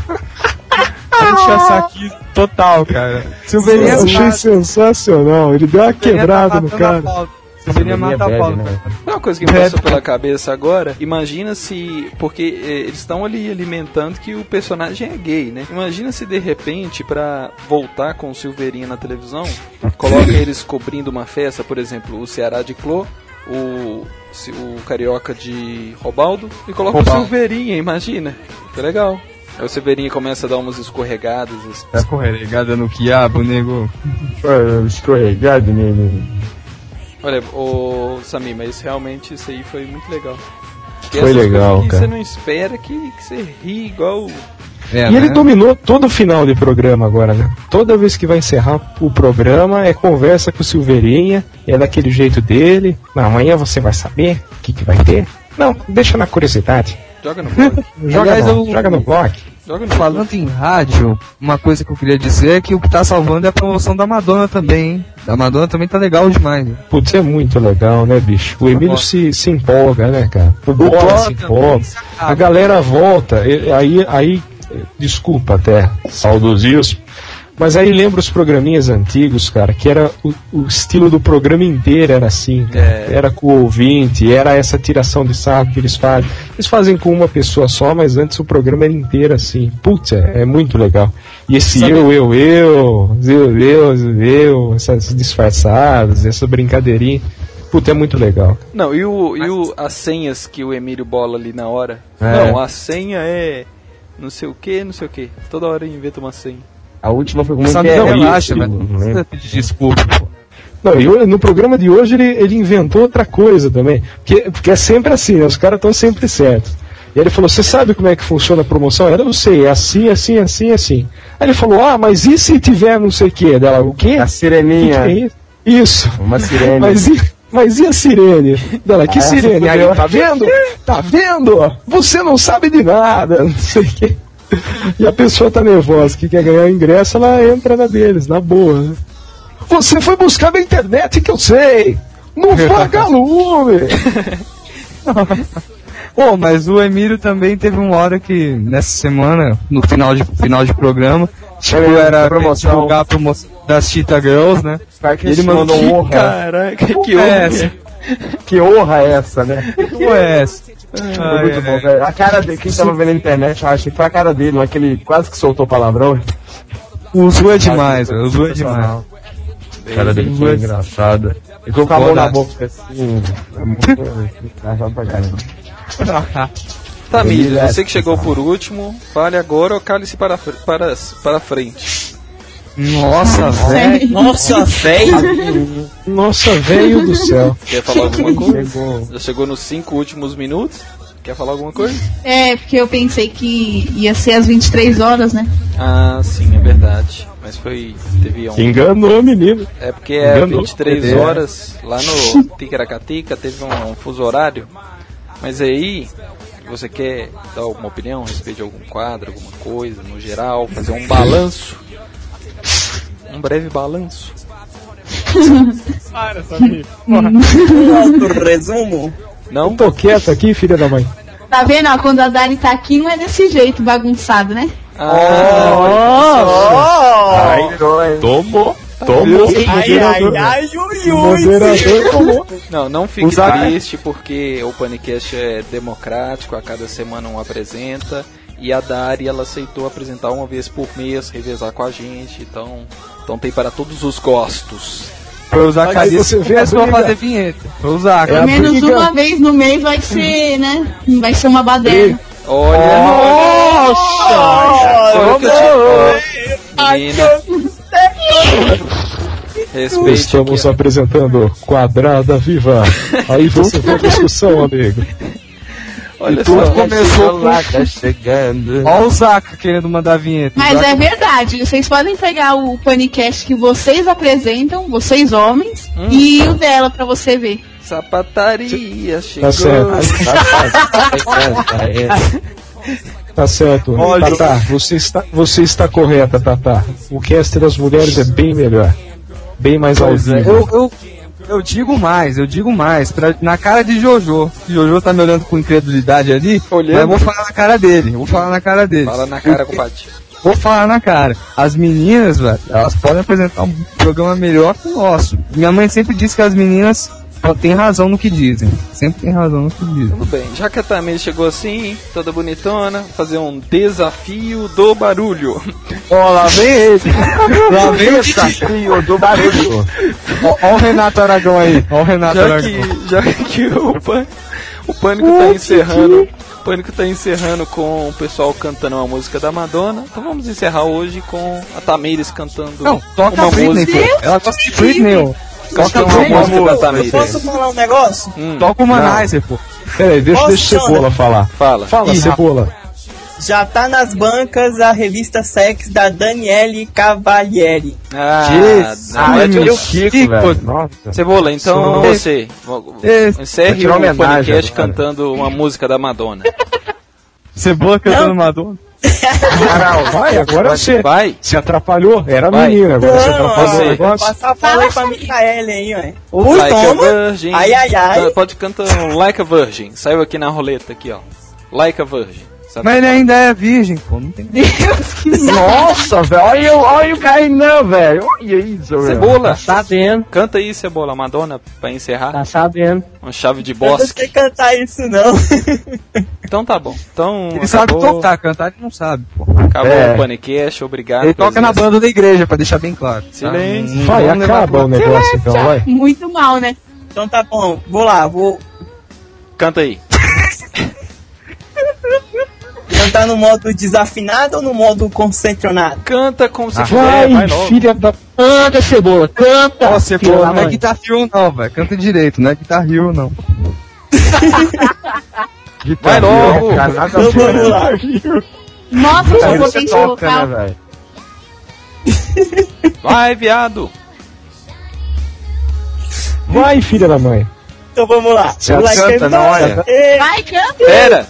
Aqui total, cara. Silveirinha, eu achei sensacional. Ele deu uma quebrada no cara. Silveirinha mata a pau. Uma coisa que me passou pela cabeça agora, imagina se, porque eles estão ali alimentando que o personagem é gay, né? Imagina se de repente, pra voltar com o Silveirinha na televisão, coloca eles cobrindo uma festa, por exemplo, o Ceará de Clô, o Carioca de Robaldo, e coloca o Silveirinha, imagina. Que legal. Aí o Silveirinha começa a dar umas escorregadas. Escorregada no quiabo, nego. Escorregado, nego. Olha, Samir, mas realmente isso aí foi muito legal. Foi legal, cara. Você não espera que você ri igual... E ele dominou todo o final de programa agora, né? Toda vez que vai encerrar o programa é conversa com o Silveirinha, é daquele jeito dele. Amanhã você vai saber o que vai ter. Não, deixa na curiosidade. Joga no blog. Joga no blog. Falando em rádio, uma coisa que eu queria dizer é que o que tá salvando é a promoção da Madonna também, hein? Da Madonna também tá legal demais. Né? Putz, é muito legal, né, bicho? O Emílio se empolga, né, cara? O Bola se empolga. A galera volta. Aí desculpa até, saudosismo. Mas aí lembra os programinhas antigos, cara, que era o estilo do programa inteiro era assim, era com o ouvinte, era essa tiração de sarro que eles fazem. Eles fazem com uma pessoa só, mas antes o programa era inteiro assim. Putz, é muito legal. E esse essas disfarçadas, essa brincadeirinha, putz, é muito legal. Não, as senhas que o Emílio bola ali na hora? Não, a senha é não sei o que. Toda hora inventa uma senha. A última foi com muito relaxa, velho. Não precisa pedir desculpa, pô. Não, e no programa de hoje ele inventou outra coisa também. Porque é sempre assim, né? Os caras estão sempre certos. E ele falou, você sabe como é que funciona a promoção? Eu não sei, é assim, assim, assim, assim. Aí ele falou, mas e se tiver não sei o que? Dela, o quê? A sireninha. Que é isso? Isso. Uma sirene. Mas e a sirene? Dela, que sirene? Aí, fudeu. tá vendo? Tá vendo? Você não sabe de nada, não sei o quê. E a pessoa tá nervosa, que quer ganhar o ingresso, ela entra na deles, na boa, né? Você foi buscar na internet que eu sei! No vagalume! Pô, mas o Emílio também teve uma hora que, nessa semana, no final de programa, tipo, era divulgar a promoção das Cheetah Girls, né? Que ele mandou um honra. Caraca, que honra é essa? Que honra é essa, né? Que honra é essa? Foi muito bom, velho. A cara dele, quem tava vendo na internet, eu acho que foi a cara dele, não é que ele quase que soltou palavrão. Usou demais, velho. Usou demais. A cara dele foi engraçada. Ele colocou a mão na boca assim. É muito engraçado pra caramba. Tamir, você que chegou por último, fale agora ou cale-se para frente. Nossa, velho. Nossa, velho. Nossa, velho do céu. Quer falar alguma coisa? Já chegou nos 5 últimos minutos? Quer falar alguma coisa? É, porque eu pensei que ia ser às 23 horas, né? Ah, sim, é verdade. Mas teve um... Enganou, menino. É porque é 23 horas, lá no Ticaracatica teve um fuso horário. Mas aí, você quer dar alguma opinião a respeito de algum quadro, alguma coisa, no geral, fazer um balanço? Um breve balanço. Para, Samir. Um alto resumo. Não? Tô quieto aqui, filha da mãe. Tá vendo? Ó, quando a Dani tá aqui não é desse jeito bagunçado, né? Tomou. Moderador tomou. Não fique triste, porque o Panicast é democrático, a cada semana um apresenta. E a Dari, ela aceitou apresentar uma vez por mês, revezar com a gente. Então tem para todos os gostos. Foi usar a cabeça, você vê começou a fazer vinheta. Foi usar. Pelo menos uma vez no mês vai ser, né? Vai ser uma baderna. Olha! Nossa! Menina. Estamos apresentando Quadrada Viva. Aí você tem discussão, amigo. Olha tudo só. começou com... chegando. Olha o Zaca querendo mandar vinheta. Mas é verdade, vocês podem pegar o Panicast que vocês apresentam, vocês homens, e o dela pra você ver. Sapataria chegou. Tá certo. Tá certo. Olha, Tatá, você está correta, Tatá. O cast das mulheres é bem melhor. Bem mais ao vivo. Eu digo mais, na cara de Jojo. Jojo tá me olhando com incredulidade ali, olhando. Mas eu vou falar na cara dele, Fala na cara, compadre. Vou falar na cara. As meninas, velho, elas podem apresentar um programa melhor que o nosso. Minha mãe sempre disse que as meninas têm razão no que dizem. Sempre tem razão no que dizem. Tudo bem, já que a Tamir chegou assim, toda bonitona, fazer um desafio do barulho. Ó, lá vem ele. Lá vem o desafio do barulho. Ó o Renato Aragão aí. Ó o Renato Aragão. Já que o Pânico tá encerrando. O Pânico tá encerrando com o pessoal cantando uma música da Madonna. Então vamos encerrar hoje com a Tamires cantando toca uma Britney, música. Ela gosta de Britney, ó. Toca uma música da Tamires. Posso falar um negócio? Toca o Manizer, pô. Peraí, deixa o Cebola falar. Fala. Fala, Cebola. Já tá nas bancas a revista Sex da Daniele Cavalieri. Meu Chico, velho. Nossa. Cebola, então você encerre o podcast cantando uma música da Madonna. Cebola cantando Madonna? Não, vai, agora você vai. Se atrapalhou, era a menina, agora você atrapalhou o negócio. Passar a fala aí pra Micaele aí, ué. Like a Virgin. Ai. Pode cantar um Like a Virgin. Saiu aqui na roleta, aqui, ó. Like a Virgin. Mas ele ainda é virgem, pô, não tem. Nossa, velho, olha o Cainã, velho. Olha isso, velho. Cebola. Tá sabendo. Canta aí, Cebola, Madonna, pra encerrar. Tá sabendo. Uma chave de Eu não bosque. sei cantar isso, não. Então tá bom. Então, ele sabe tocar, cantar ele não sabe, pô. Acabou o Panicast, obrigado. Ele toca na banda da igreja, pra deixar bem claro. Silêncio. Vai, acaba o negócio então, vai. Muito mal, né? Então tá bom, vou Canta aí. cantar no modo desafinado ou no modo concentrado? Canta como se vai logo. Filha da... Canta, Cebola, canta! Ó, Cebola, não é Guitar Hero não, velho. Canta direito, não é Guitar Hero não. Vai logo! Vamos lá. Nossa, Aí eu vou você ter que toca, colocar. né, velho? Vai, viado! Vai, filha da mãe. Então vamos lá. Você Like canta, a não, olha. boss. Vai, canta! Pera!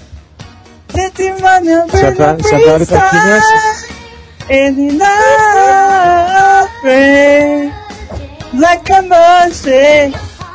Você tá aqui nessa? Ele não vem like a mercy.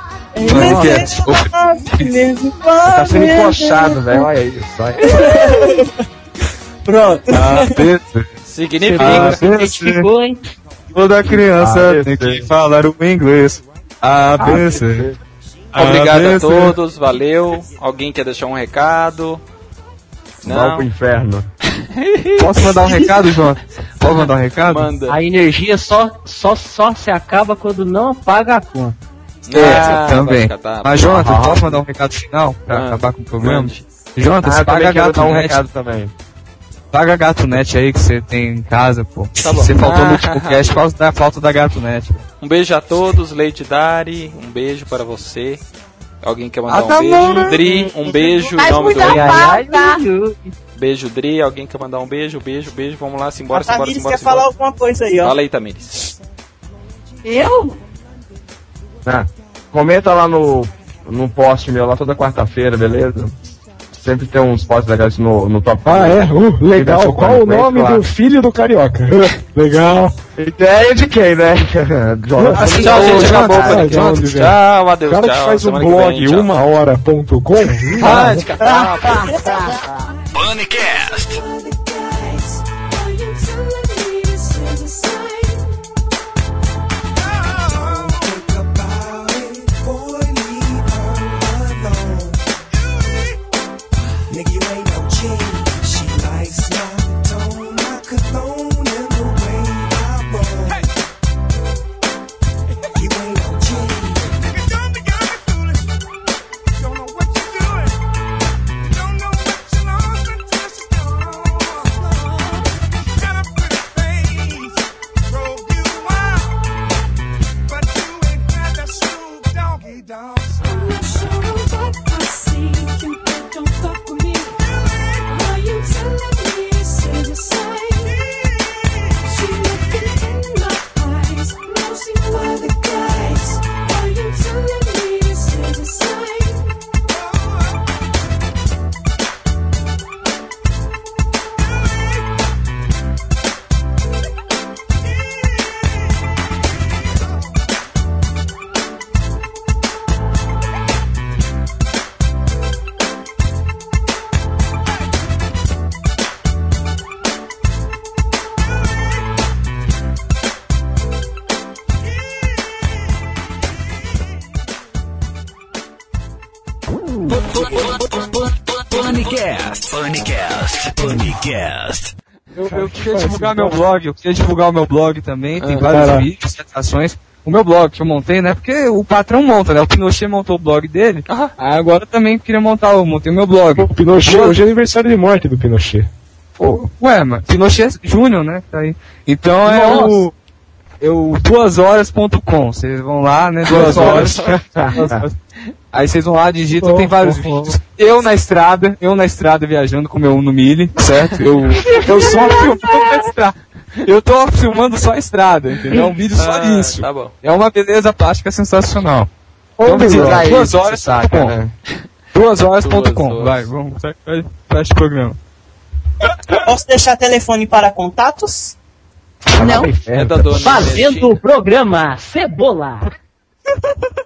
Tá sendo encoxado, velho. Olha isso. Olha. Pronto. Significa. Ficou, hein? Toda criança tem que falar o inglês. ABC. Obrigado a todos, valeu. Alguém quer deixar um recado? Vamos Não? pro inferno. Posso mandar um recado, João? Posso mandar um recado? Manda. A energia só se acaba quando não apaga a conta. Também. vai catar. Mas, Jonathan, posso mandar um recado final pra acabar com o programa? Jonathan, você paga dar um GatoNet. recado também. Paga GatoNet aí que você tem em casa, pô. Tá bom. Você faltou no último cast por causa da falta da GatoNet. Um beijo a todos, Lady Dari, um beijo para você. Alguém quer mandar tá um beijo? bom. Dri, um beijo em Faz nome do... muita falta. Beijo, Dri, alguém quer mandar um beijo? Beijo, beijo, vamos lá, simbora, A simbora, Tamires simbora, quer falar simbora. alguma coisa aí, ó. Fala aí, Tamires. Eu? Comenta lá no post meu lá toda quarta-feira, beleza? Sempre tem uns posts legais no top. Ah, é? Legal. Qual o nome do filho do Carioca? Legal. Ideia de quem, né? Tchau, gente, acabou. Tchau, adeus, O cara que tchau. faz um semana que blog vem, tchau. umahora.com. Ah, de catar. Panicast. Panicast. Eu queria divulgar meu blog, o meu blog também, tem vários vídeos, ações. O meu blog que eu montei, né? Porque o patrão monta, né? O Pinochet montou o blog dele. Agora eu também queria montei o meu blog. O Pinochet, hoje é aniversário de morte do Pinochet. Pô, mas Pinochet Júnior, né? Tá aí. Então é o 2horas.com. Vocês vão lá, né? 2 horas. Aí vocês vão lá, digitam, tem vários vídeos. Eu na estrada viajando com o meu Uno Mille, certo? Eu só filmando a estrada. Eu tô filmando só a estrada, entendeu? É um vídeo só disso. Tá bom. É uma beleza plástica sensacional. Então, visita aí, 2horas.com. né? 2horas.com. Vai, vamos, fecha o programa. Posso deixar telefone para contatos? Não. É da dona Fazendo o programa Cebola.